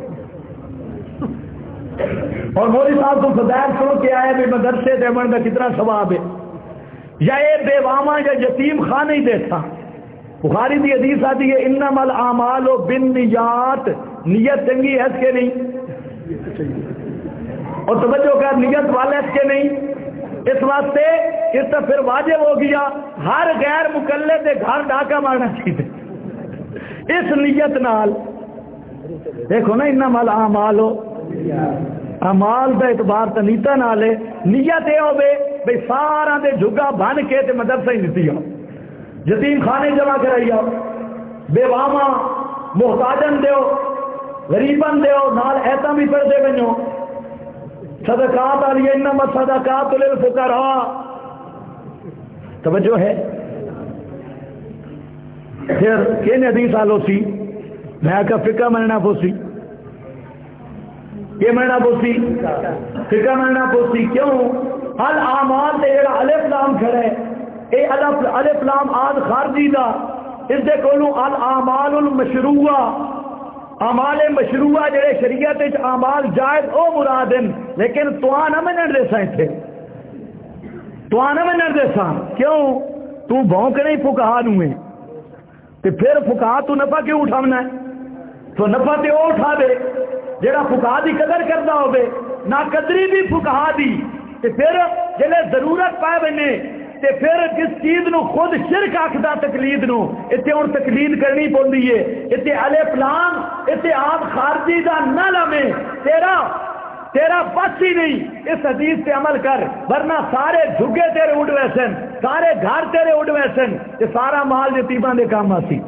اور مولوی صاحب کو فضائل سن کے آئے بھی مدرسے دیون کا کتنا ثواب ہے. یا یہ بیواما یا یتیم خانے ہی دیتا. بخاری دی حدیث آتی ہے انما الاعمال بالنیات. نیت چنگی ہے اس کے نہیں اور توجہ کر نیت والے اس کے نہیں. اس واسطے اس تو پھر واجب ہو گیا ہر غیر مقلد کے گھر ڈاکہ مارنا چاہیے اس نیت نال. دیکھو نا انما الاعمال امال دا اعتبار تو نیتا نال ہے. نیت یہ ہوے بھئی سارا دے جھگا بن کے تے مدرسہ ہی دتی آؤ یتیم خانے جمع کرائی آؤ بیواما محتاجن دیو غریبن دیو نال ایتاں بھی پڑھ دے بنو صدقات علی انما صدقات للفقراء. توجہ ہے؟ پھر کین حدیث آلو سی میں کہا فقہ مننا پوسی یہ مننا پوسی فقہ مننا پوسی. کیوں الاعمال تے جڑا الف لام کھڑا ہے اے الف لام آد خارجی دا اس دے کولوں الاعمال المشروعہ اعمال مشروعہ جڑے شریعت وچ اعمال جائز او مراد ہیں لیکن تو نہ منن دے سائیں تھے تو نہ منن دے ساں کیوں تو بھونک نہیں فقہا نو ہے تے پھر فقہا تو نفع کیوں اٹھاونا ہے تو نفع تے او اٹھا دے جڑا فقہا دی قدر کردا ہوے نہ قدری بھی فقہا دی تے پھر جلے ضرورت پائے بنے تے پھر جس چیز نو خود شرک آکھدا تقلید نو اتنے ہوں تقلید کرنی پوندی ہے اتنے الف لام اتنے آپ خارجی دا نہ لمے تیرا بس ہی نہیں اس حدیث سے عمل کر ورنہ سارے جھگے تیرے اڑ ویسن سارے گھر تیرے اڑ ویسن یہ سارا مال یتیماں دے کام آسی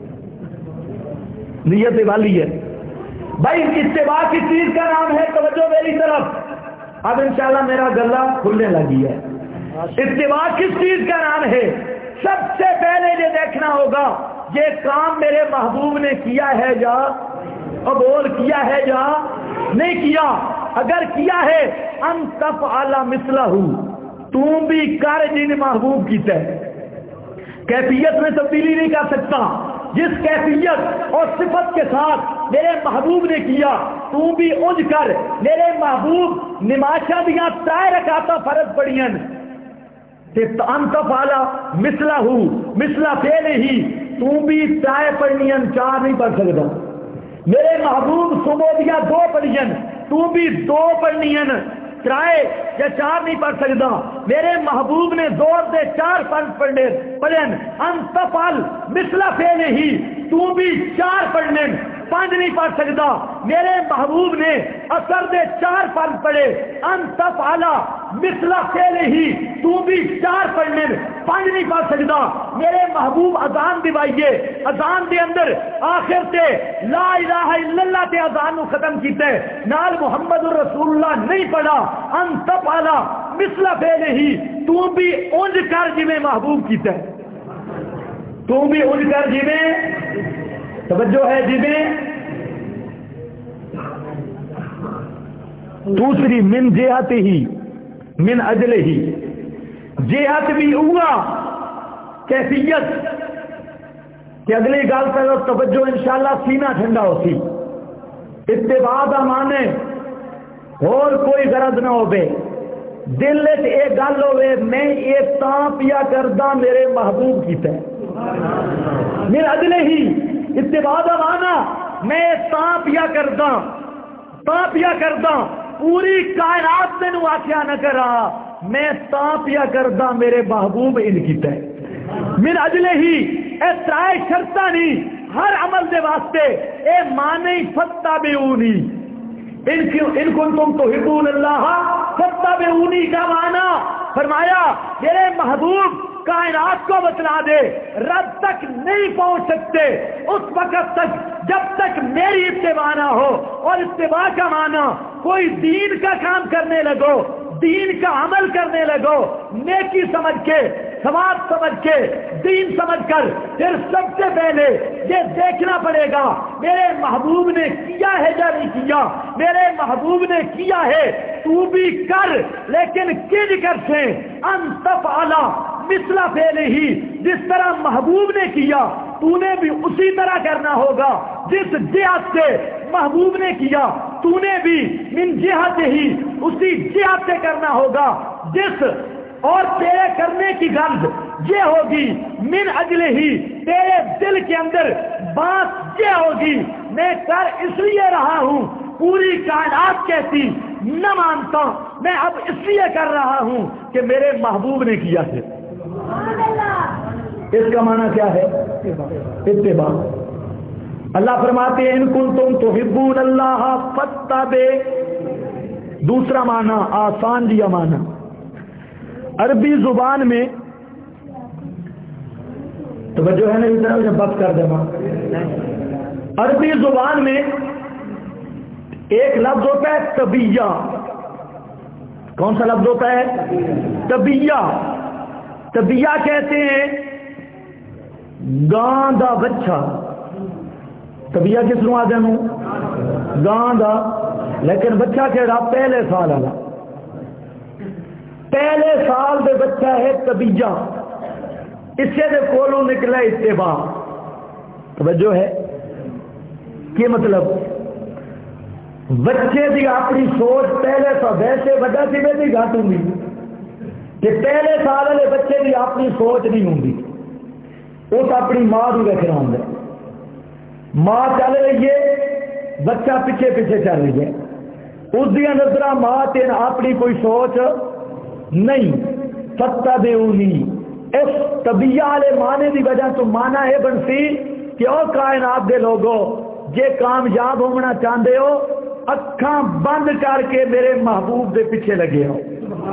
نیت والی ہے بھائی اتباع کی چیز کا نام ہے توجہ میری طرف اب انشاءاللہ میرا گلا کھلنے لگی ہے اتباع کس چیز کا نام ہے سب سے پہلے یہ دیکھنا ہوگا یہ کام میرے محبوب نے کیا ہے یا قبول کیا ہے یا نہیں کیا اگر کیا ہے ان تفعل مثلہ تم بھی کر جن محبوب کی تے کیفیت میں تبدیلی نہیں کر سکتا جس کیفیت اور صفت کے ساتھ میرے محبوب نے کیا تو بھی انج کر میرے محبوب نماشا دیا 3 رکعتاں فرض پڑھیاں انت فعلا مثلہ فعل ہی تو بھی 3 پڑھنیاں 4 نہیں پڑھ سکتا میرے محبوب صبح دیا 2 پڑھیاں تو بھی 2 پڑھنیاں 3 یا 4 نہیں پڑھ سکتا میرے محبوب نے زور سے 4 فرض پڑھن انت فعل مثلہ فعل ہی تو بھی 4 پڑھنے 5 نہیں پڑھ سکتا میرے محبوب نے اثر دے 4 فرض پڑھے انت فعل مثلہ فعل ہی تو بھی 4 پڑھنے 5 نہیں پڑھ سکتا میرے محبوب اذان دیوائیے اذان دے اندر آخر تے لا الہ الا اللہ تے اذان نو ختم کیتے نال محمد رسول اللہ نہیں پڑھا انت فعل مثلہ فعل ہی تو بھی انج کر جویں محبوب کیتے تو بھی انج کر جویں توجہ ہے جویں دوسری من جہت ہی من اجل ہی جہت بھی ہوا کیفیت کہ اگلی گل کرو توجہ انشاءاللہ سینہ ٹھنڈا ہوتی اتباع دا مانے اور کوئی غرض نہ ہوے دل وچ ایک گل ہوے میں یہ تاں پیا کردا میرے محبوب کیتا ہے من اجل ہی اتباع دا مانا میں تاں پیا کردا پوری کائنات مینوں آکھیا نہ کرا میں تاں پیا کردا میرے محبوب ان کیتا ہے من اجل ہی اے 3 شرطاں نہیں ہر عمل دے واسطے اے مانے فتبعونی ان کنتم تحبون اللہ فتبعونی کا معنی فرمایا میرے محبوب کائنات کو بتلا دے رب تک نہیں پہنچ سکتے اس وقت تک جب تک میری اتباع نہ ہو اور اتباع کا معنی کوئی دین کا کام کرنے لگو دین کا عمل کرنے لگو نیکی سمجھ کے ثواب سمجھ کے دین سمجھ کر پھر سب سے پہلے یہ دیکھنا پڑے گا میرے محبوب نے کیا ہے یا نہیں کیا میرے محبوب نے کیا ہے تو بھی کر لیکن کن کر سے انت فعل مثل فعل ہی جس طرح محبوب نے کیا تو نے بھی اسی طرح کرنا ہوگا جس جہت سے محبوب نے کیا تو نے بھی من جہت ہی اسی جہت سے کرنا ہوگا جس اور تیرے کرنے کی غرض یہ ہوگی من اجل ہی تیرے دل کے اندر بات یہ ہوگی میں کر اس لیے رہا ہوں پوری کائنات کہتی نہ مانتا میں اب اس لیے کر رہا ہوں کہ میرے محبوب نے کیا ہے اس کا معنی کیا ہے اتباع اللہ فرماتے ہیں ان کنتم تحبون اللہ فاتبع دوسرا معنی آسان دیا معنی عربی زبان میں توجہ ہے نا اس طرح بات کر دے عربی زبان میں ایک لفظ ہوتا ہے طبیہ کون سا لفظ ہوتا ہے طبیہ طبیہ کہتے ہیں گاں دا بچہ طبیہ کس نو آدھے نو گاں دا لیکن بچہ کہڑا پہلے سال والا پہلے سال دے بچہ ہے طبیعہ، اسے دے کولوں نکلا اتباع. توجہ ہے کہ مطلب بچے دی اپنی سوچ پہلے تو ویسے وڈا سی بھی گھٹ ہوں کہ پہلے سال والے بچے کی اپنی سوچ نہیں ہوں، اس اپنی ماں کو رکھنا ہوں. ماں چل رہی ہے، بچہ پیچھے پیچھے چل رہی ہے، اس دیا نظر ماں تین اپنی کوئی سوچ نہیں. فتبعونی اس طبیعہ والے معنی کی وجہ تو مانا یہ بنتی کہ او کائنات دے لوگو جے کامیاب ہونا چاہتے ہو اکھاں بند کر کے میرے محبوب دے پیچھے لگے ہو.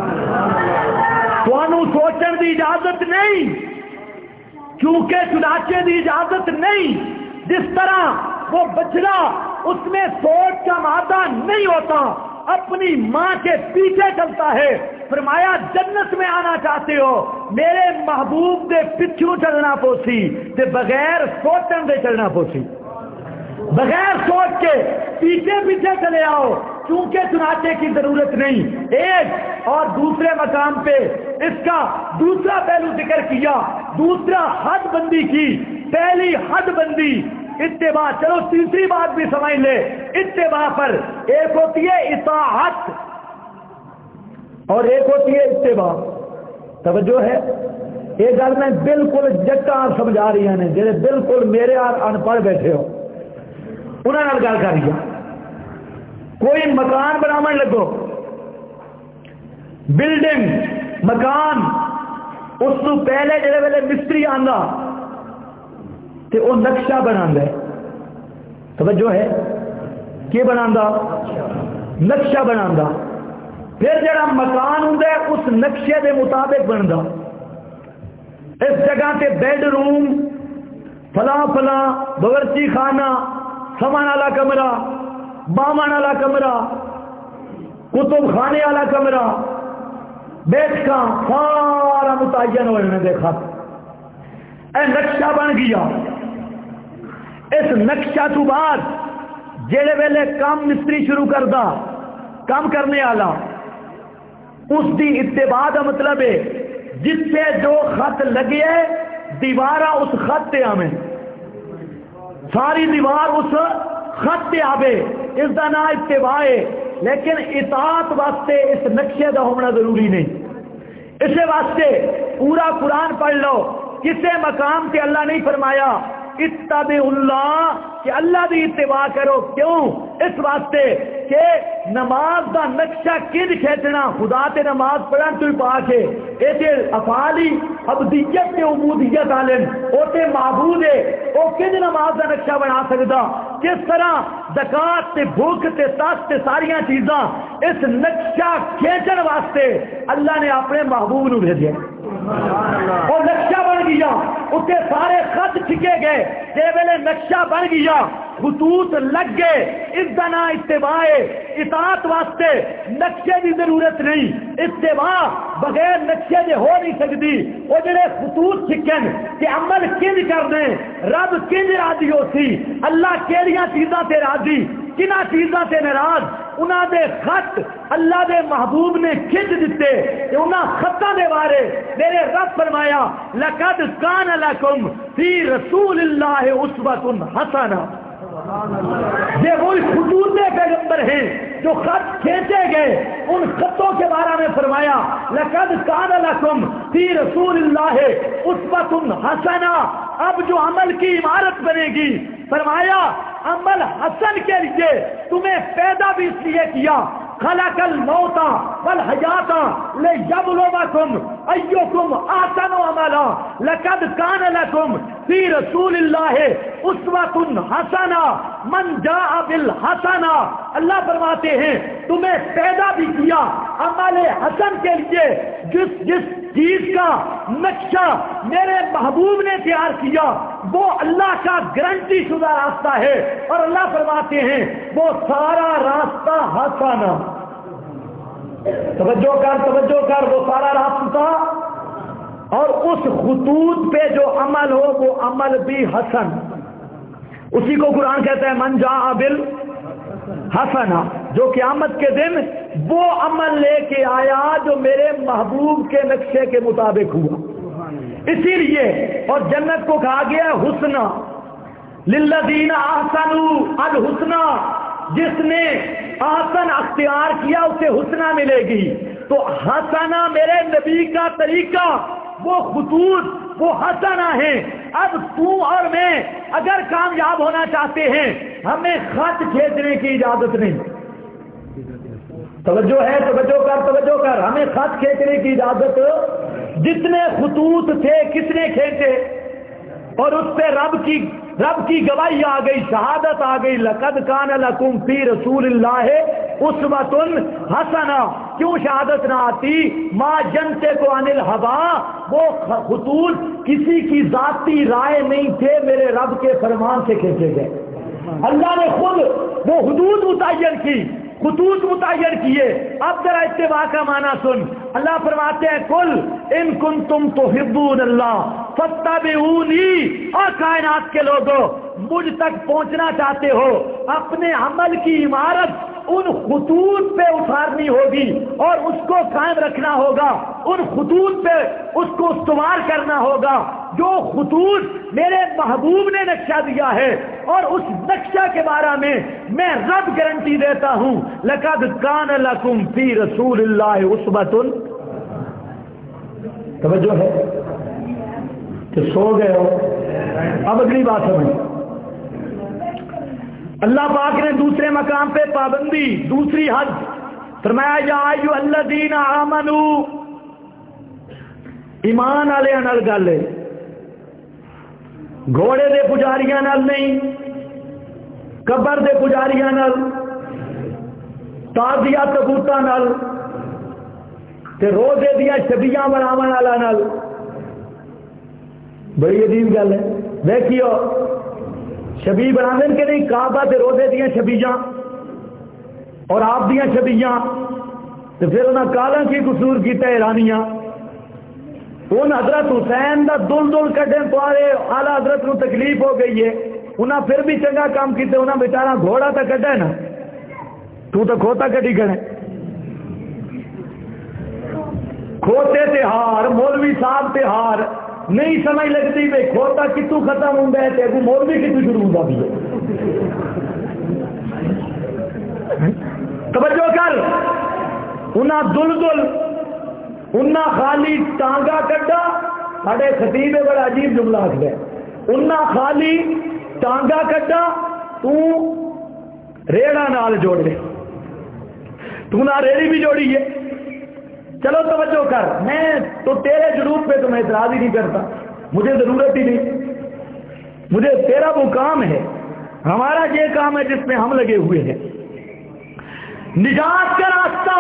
تانوں سوچن دی اجازت نہیں، کیونکہ چنانچہ دی اجازت نہیں. جس طرح وہ بچڑا اس میں سوچ کا مادہ نہیں ہوتا، اپنی ماں کے پیچھے چلتا ہے. فرمایا جنت میں آنا چاہتے ہو میرے محبوب دے پیچھے چلنا پوسی تے بغیر سوچن دے چلنا پوسی. بغیر سوچ کے پیچھے پیچھے چلے آؤ کیونکہ چنانچہ کی ضرورت نہیں. ایک اور دوسرے مقام پہ اس کا دوسرا پہلو ذکر کیا، دوسرا حد بندی کی. پہلی حد بندی اتباع. چلو تیسری بات بھی سمجھ لے اتباع پر. ایک ہوتی ہے اطاعت اور ایک ہوتی ہے اتباع. توجہ ہے یہ گل میں بالکل جٹا سمجھا رہی ہیں جڑے بالکل میرے ان پڑھ بیٹھے ہو انہوں نے گل کر رہی. کوئی مکان بناو لگو، بلڈنگ مکان، اس کو پہلے جڑے ویلے مستری آندا تے وہ نقشہ بنا ہے. توجہ ہے کی بنا نقشہ بنا، پھر جڑا مکان ہوں اس نقشے دے مطابق بنتا. اس جگہ تے بیڈ روم فلاں فلاں باورچی خانہ، سامان والا کمرہ، باون والا کمرہ، کتب خانے والا کمرہ، بیٹھکاں سارا متعین ہونے دے خط. اے نقشہ بن گیا. اس نقشہ تو بعد جڑے ویلے کام مستری شروع کردا کام کرنے والا اس دی اتباع دا مطلب ہے جس سے جو خط لگے دیوارہ اس خط تے آویں، ساری دیوار اس خط تے آوے، اس دا نام اتباع ہے. لیکن اطاعت واسطے اس نقشے دا ہونا ضروری نہیں. اسے واسطے پورا قرآن پڑھ لو، کسے مقام تے اللہ نہیں فرمایا اتبع اللہ کہ اللہ دی اتباع کرو. کیوں؟ اس واسطے کہ نماز دا نقشہ کد کھینچنا خدا تے نماز پڑھن تو پا کے ایتے افعالی عبدیت تے عبودیت عالم او تے معبود ہے، او کد نماز دا نقشہ بنا سکدا؟ کس طرح زکات تے بھوک تے تاس تے ساریاں چیزاں اس نقشہ کھینچن واسطے اللہ نے اپنے محبوب نو بھیجا. وہ نقشہ بن گیا، اتنے سارے خط چھکے گئے. جے ویلے نقشہ بن گیا خطوط لگ گئے، اس کا نام اتباع ہے. اطاعت واسطے نقشے کی ضرورت نہیں، اتباع بغیر نقشے دے ہو نہیں سکتی. وہ جڑے خطوط چھکن کہ عمل کنج کرنے، رب کنج راضی ہو سی، اللہ کیڑیاں چیزاں تے راضی، کنہ چیزاں تے ناراض، انہاں دے خط اللہ دے محبوب نے کھچ دیتے. انہاں خطاں دے بارے میرے رب فرمایا لقد کان لکم فی رسول اللہ اسوۃ حسنہ. یہ وہی خطوط پیغمبر ہیں جو خط کھینچے گئے، ان خطوں کے بارے میں فرمایا لقد کان لکم فی رسول اللہ اسوۃ حسنہ. اب جو عمل کی عمارت بنے گی، فرمایا عمل حسن کے لیے تمہیں پیدا بھی اس لیے کیا خلق الموت والحیات لیبلوکم ایکم احسن عملا لقد کان لکم فی رسول اللہ اسوۃ حسنہ من جاء بالحسنہ. اللہ فرماتے ہیں تمہیں پیدا بھی کیا عمل حسن کے لیے. جس چیز کا نقشہ میرے محبوب نے تیار کیا وہ اللہ کا گارنٹی شدہ راستہ ہے، اور اللہ فرماتے ہیں وہ سارا راستہ حسنہ. توجہ کر وہ سارا راستہ، اور اس خطوط پہ جو عمل ہو وہ عمل بھی حسن. اسی کو قرآن کہتا ہے من جاء حسنا، جو قیامت کے دن وہ عمل لے کے آیا جو میرے محبوب کے نقشے کے مطابق ہوا. اسی لیے اور جنت کو کہا گیا حسنا، للذین احسنوا الحسنى، جس نے احسن اختیار کیا اسے حسنہ ملے گی. تو حسنہ میرے نبی کا طریقہ، وہ خطوط، وہ حسنہ ہیں. اب تو اور میں اگر کامیاب ہونا چاہتے ہیں ہمیں خط کھینچنے کی اجازت نہیں. توجہ ہے، توجہ کر، ہمیں خط کھینچنے کی اجازت. جتنے خطوط تھے کس نے کھینچے؟ اور اس پہ رب کی گواہی آ گئی، شہادت آ گئی، لقد کان لکم فی رسول اللہ اسوۃ حسنہ. کیوں شہادت نہ آتی؟ ما جنتے کو عن الہوا، وہ خطوط کسی کی ذاتی رائے نہیں تھے، میرے رب کے فرمان سے کھینچے گئے. اللہ نے خود وہ حدود متعین کی، خطوط متعین کیے. اب ذرا اتباع کا معنی سن. اللہ فرماتے ہیں کل ان کنتم تحبون اللہ فاتبعونی، اور کائنات کے لوگوں مجھ تک پہنچنا چاہتے ہو، اپنے عمل کی عمارت ان خطوط پہ اتارنی ہوگی اور اس کو قائم رکھنا ہوگا، ان خطوط پہ اس کو استوار کرنا ہوگا جو خطوط میرے محبوب نے نقشہ دیا ہے. اور اس نقشہ کے بارے میں رب گارنٹی دیتا ہوں، لقد کان لکم فی رسول اللہ اسوۃ. توجہ ہے کہ سو گئے ہو؟ اب اگلی بات سمجھ. اللہ پاک نے دوسرے مقام پہ پابندی، دوسری حد فرمایا، یا ایھا الذین آمنوا، ایمان والے نال گل ہے، گھوڑے دے پجاریاں نال نہیں، قبر دے پجاریاں نال، تازیہ تبوتاں نال تے روزے دیا چھبیاں بناون والا نال. بڑی عجیب گل ہے. دیکھیو چھبی بنا کے نہیں، کعبہ تے روزے دیا چھبیاں اور آپ دیا چھبیاں، تو پھر انہیں کالا کی قصور کیتا ایرانیاں. ان حضرت حسین دا دل کڈے پارے آلہ حضرت نو تکلیف ہو گئی ہے، انہیں پھر بھی چنگا کام کیتے. انہیں بیچارہ گھوڑا تو کڈا نا، تو کھوتا کڈی کھڑے. کھوتے تے ہار، مولوی صاحب تے ہار، نہیں سمجھ لگتی بھائی کھوتا کتوں ختم ہوں گا تے مولوی کتوں شروع ہوگا بھی. توجہ کر، انہیں دل انہیں خالی ٹانگا کڈا. ساڈے خطیب بڑا عجیب جملہ آخر ہے، انہیں خالی ٹانگا کڈا، تو ریڑا نال جوڑے، تو نہ ریڑی بھی جوڑی ہے. چلو توجہ کر، میں تو تیرے جلوس پہ تمہیں اعتراض ہی نہیں کرتا، مجھے ضرورت ہی نہیں. مجھے تیرا وہ کام ہے، ہمارا یہ کام ہے جس میں ہم لگے ہوئے ہیں. نجات کا راستہ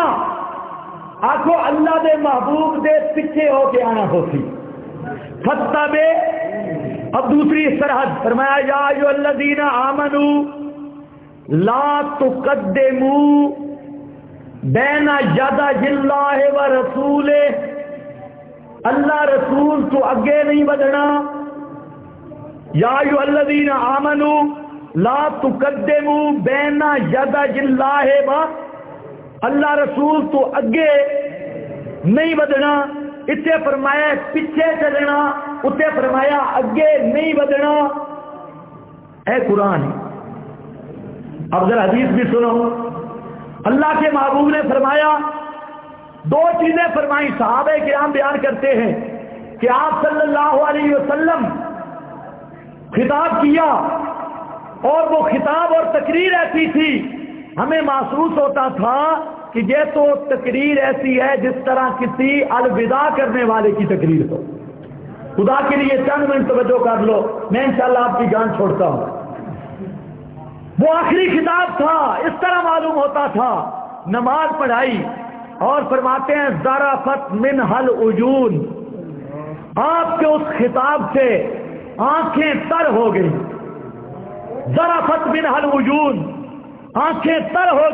آخو اللہ دے محبوب دے پیچھے ہو کے آنا ہوتی. فتبع، اب دوسری سرحد فرمایا، یا ایھا الذین آمنوا لا تقدموا بین یدی اللہ و رسولہ، اللہ رسول تو اگے نہیں بڑھنا. یا ایھا الذین آمنوا لا تقدموا بین یدی اللہ و، اللہ رسول تو اگے نہیں بڑھنا. اتنے فرمایا پیچھے چلنا، اتنے فرمایا اگے نہیں بڑھنا. اے قرآن. اب ذرا حدیث بھی سنو. اللہ کے محبوب نے فرمایا، دو چیزیں فرمائی. صحابہ کرام بیان کرتے ہیں کہ آپ صلی اللہ علیہ وسلم خطاب کیا اور وہ خطاب اور تقریر ایسی تھی ہمیں محسوس ہوتا تھا کہ یہ تو تقریر ایسی ہے جس طرح کسی الوداع کرنے والے کی تقریر ہو. خدا کے لیے چند منٹ توجہ کر لو، میں انشاءاللہ آپ کی جان چھوڑتا ہوں. وہ آخری خطاب تھا، اس طرح معلوم ہوتا تھا. نماز پڑھائی اور فرماتے ہیں ذرفت منھا العیون، آپ کے اس خطاب سے آنکھیں تر ہو گئی. ذرفت منھا العیون، آنکھیں تر ہو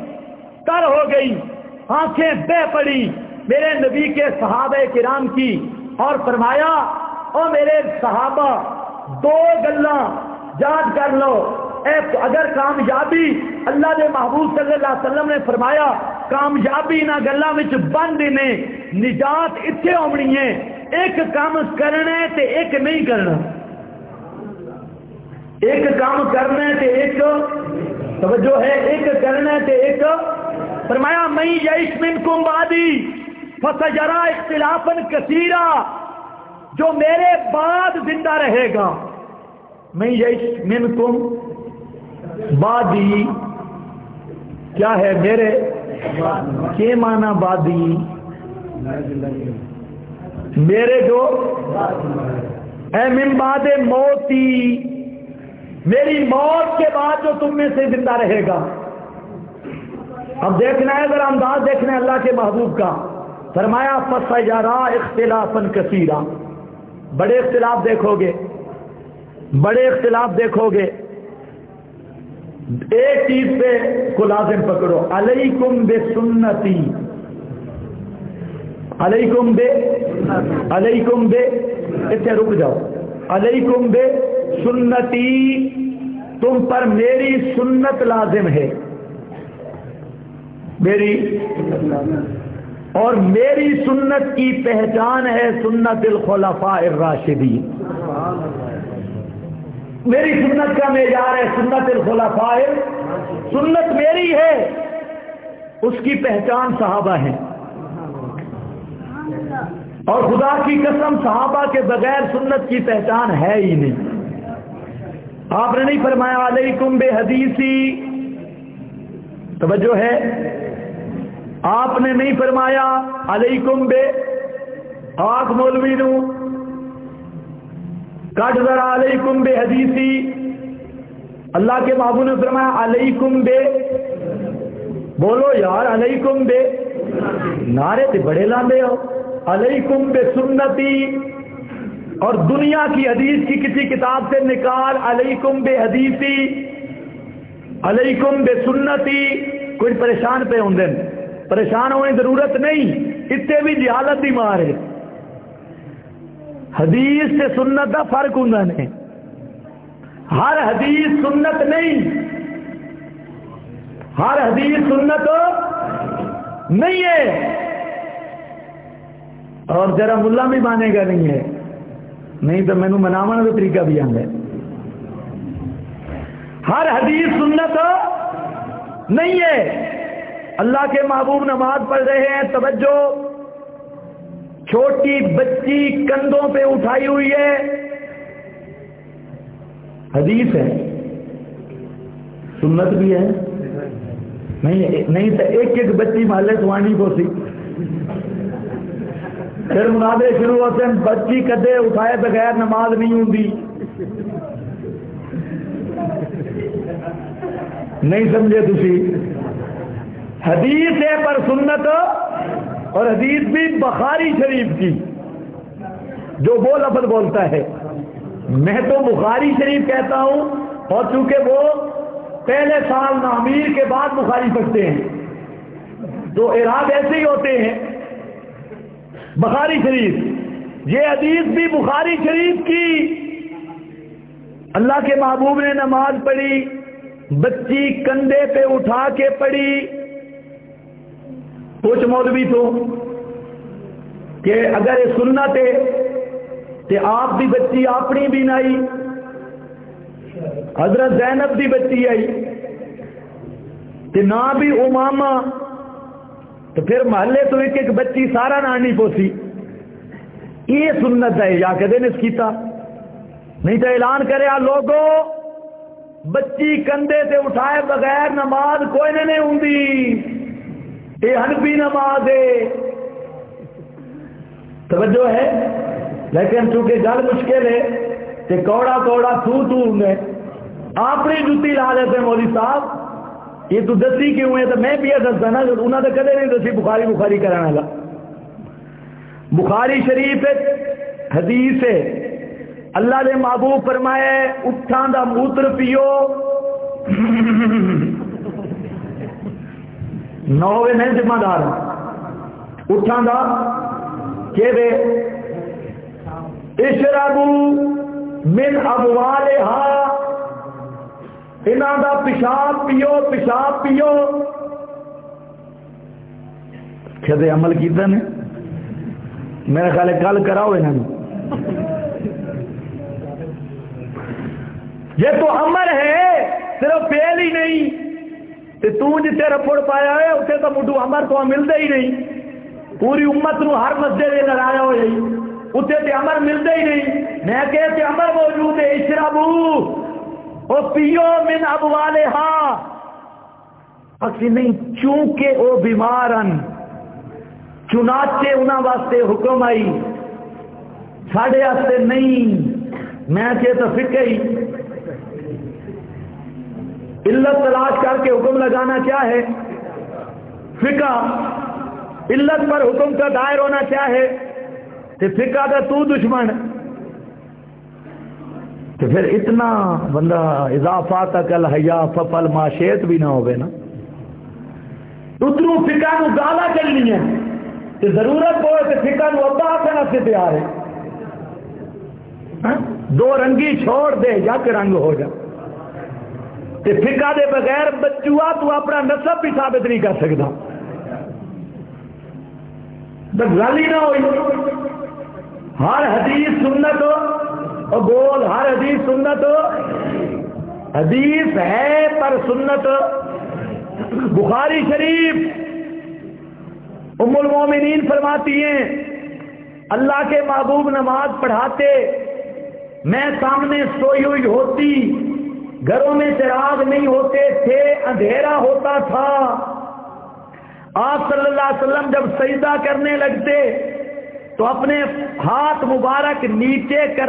گئی، آنکھیں بہ پڑی میرے نبی کے صحابہ کرام کی. اور فرمایا، او میرے صحابہ، دو گلاں یاد کر لو. اگر کامیابی اللہ دے محبوب صلی اللہ علیہ وسلم نے فرمایا کامیابی نہ گلاں وچ بند نے نجات اتنے آنی ہے ایک کام کرنا ہے تے ایک نہیں کرنا ایک کام کرنا ہے تے ایک توجہ ہے ایک کرنا ہے تے ایک فرمایا میں یعش منکم بعدی فسیرا اختلافا کثیرا جو میرے بعد زندہ رہے گا میں یعش منکم بعدی کیا ہے میرے کیا معنی بعدی میرے جو اے من بعد موتی میری موت کے بعد جو تم میں سے زندہ رہے گا. اب دیکھنا ہے اگر انداز دیکھنا ہے اللہ کے محبوب کا فرمایا فسیرا اختلافا کثیرا بڑے اختلاف دیکھو گے بڑے اختلاف دیکھو گے. ایک چیز پہ کو لازم پکڑو علیکم بسنتی علیکم بے اسے رک جاؤ علیکم بے سنتی تم پر میری سنت لازم ہے میری اور میری سنت کی پہچان ہے سنت الخلفاء الراشدین میری سنت کا معیار ہے سنت الخلفاء سنت میری ہے اس کی پہچان صحابہ ہے اور خدا کی قسم صحابہ کے بغیر سنت کی پہچان ہے ہی نہیں. آپ نے نہیں فرمایا علیکم بے حدیثی توجہ ہے آپ نے نہیں فرمایا علیکم بے آنکھ مولوی نو کٹ ذرا علیکم بے حدیثی اللہ کے محبوب نے فرمایا علیکم بے بولو یار علیکم بے نعرے تے بڑے لاندے ہو علیکم بے سنتی اور دنیا کی حدیث کی کسی کتاب سے نکال علیکم بے حدیثی علیکم بے سنتی کوئی پریشان پہ ہوں دن پریشان ہونے ضرورت نہیں اتنے بھی جہالت دی مار ہے. حدیث سے سنت کا فرق ہوں نے ہر حدیث سنت نہیں ہر حدیث سنت نہیں ہے اور ذرا ملا بھی مانے گا نہیں ہے نہیں تو مینو مناونے کا طریقہ بھی آتا ہے. ہر حدیث سنت نہیں ہے. اللہ کے محبوب نماز پڑھ رہے ہیں توجہ چھوٹی بچی کندھوں پہ اٹھائی ہوئی ہے حدیث ہے سنت بھی ہے نہیں تو ایک ایک بچی محلے سوانی کو سی پھر مناظرے شروع ہوتے ہیں بچی کدے اٹھائے بغیر نماز نہیں ہوتی نہیں سمجھے تسی حدیث ہے پر سنت اور حدیث بھی بخاری شریف کی جو وہ لفظ بولتا ہے میں تو بخاری شریف کہتا ہوں اور چونکہ وہ پہلے سال نامیر کے بعد بخاری پڑھتے ہیں تو اعراب ایسے ہی ہوتے ہیں بخاری شریف یہ حدیث بھی بخاری شریف کی اللہ کے محبوب نے نماز پڑھی بچی کندھے پہ اٹھا کے پڑھی کچھ مولوی تو کہ اگر یہ سنت ہے تو آپ دی بچی اپنی بھی نائی حضرت زینب دی بچی آئی تو نہ بھی امامہ تو پھر محلے تو ایک ایک بچی سارا نانی پوسی یہ سنت ہے یا کدے نے کیتا نہیں تو اعلان کرے لوگوں بچی کندھے سے اٹھائے بغیر نماز کوئی نہیں ہوں یہ حنفی نماز ہے توجہ ہے لیکن چونکہ گل مشکل ہے کہ کوڑا کوڑا تو ہوں اپنی جتی لا لیتے مولوی صاحب یہ تو دسی کیوں ہے تو میں بھی یہ دستا نا انہوں نے کدے نہیں دسی بخاری کرنے والا بخاری شریف حدیث ہے اللہ نے محبوب فرمائے اٹھان دا موتر پیو نوے میں ذمہ دار اٹھان دا کہ اشربو من ابوالہا انہاں دا پیشاب پیو کدے عمل کیتا نے؟ میرا خیال ہے کل کراؤ انہاں نوں۔ یہ تو امر ہے صرف فعل ہی نہیں، تو جتے رپڑ پایا ہے اسے تو مڈو امر تو ملتا ہی نہیں۔ پوری امت نو ہر مسجد میں لگایا ہو جائی اتنے تے امر ملتا ہی نہیں۔ میں کہتے امر موجود ہے اشربو او پیو من ابوالہا، اسی نہیں چونکہ او بیمارن چنانچہ انہاں واسطے حکم آئی ساڑھے واسطے نہیں۔ میں کہتا فقہ ہی علت تلاش کر کے حکم لگانا کیا ہے؟ فقہ۔ علت پر حکم کا دائر ہونا کیا ہے؟ کہ فقہ کا تو دشمن، تو پھر اتنا بندہ اضافات کل حیا ففل معاشیت بھی نہ ہوگے نا، اترو فقہ نو گالا چلنی ہے کہ ضرورت ہوئے کہ فقہ نو ابا کرنا سے تیار ہے۔ دو رنگی چھوڑ دے یک رنگ ہو جا، کہ فقہ دے بغیر بچوا تو اپنا نسب بھی ثابت نہیں کر سکتا۔ گالی نہ ہوئی ہر حدیث سنت اور بول ہر حدیث سنت، حدیث ہے پر سنت۔ بخاری شریف ام المومنین فرماتی ہیں اللہ کے محبوب نماز پڑھاتے، میں سامنے سوئی ہوئی ہوتی، گھروں میں چراغ نہیں ہوتے تھے، اندھیرا ہوتا تھا۔ آپ صلی اللہ علیہ وسلم جب سجدہ کرنے لگتے تو اپنے ہاتھ مبارک نیچے کر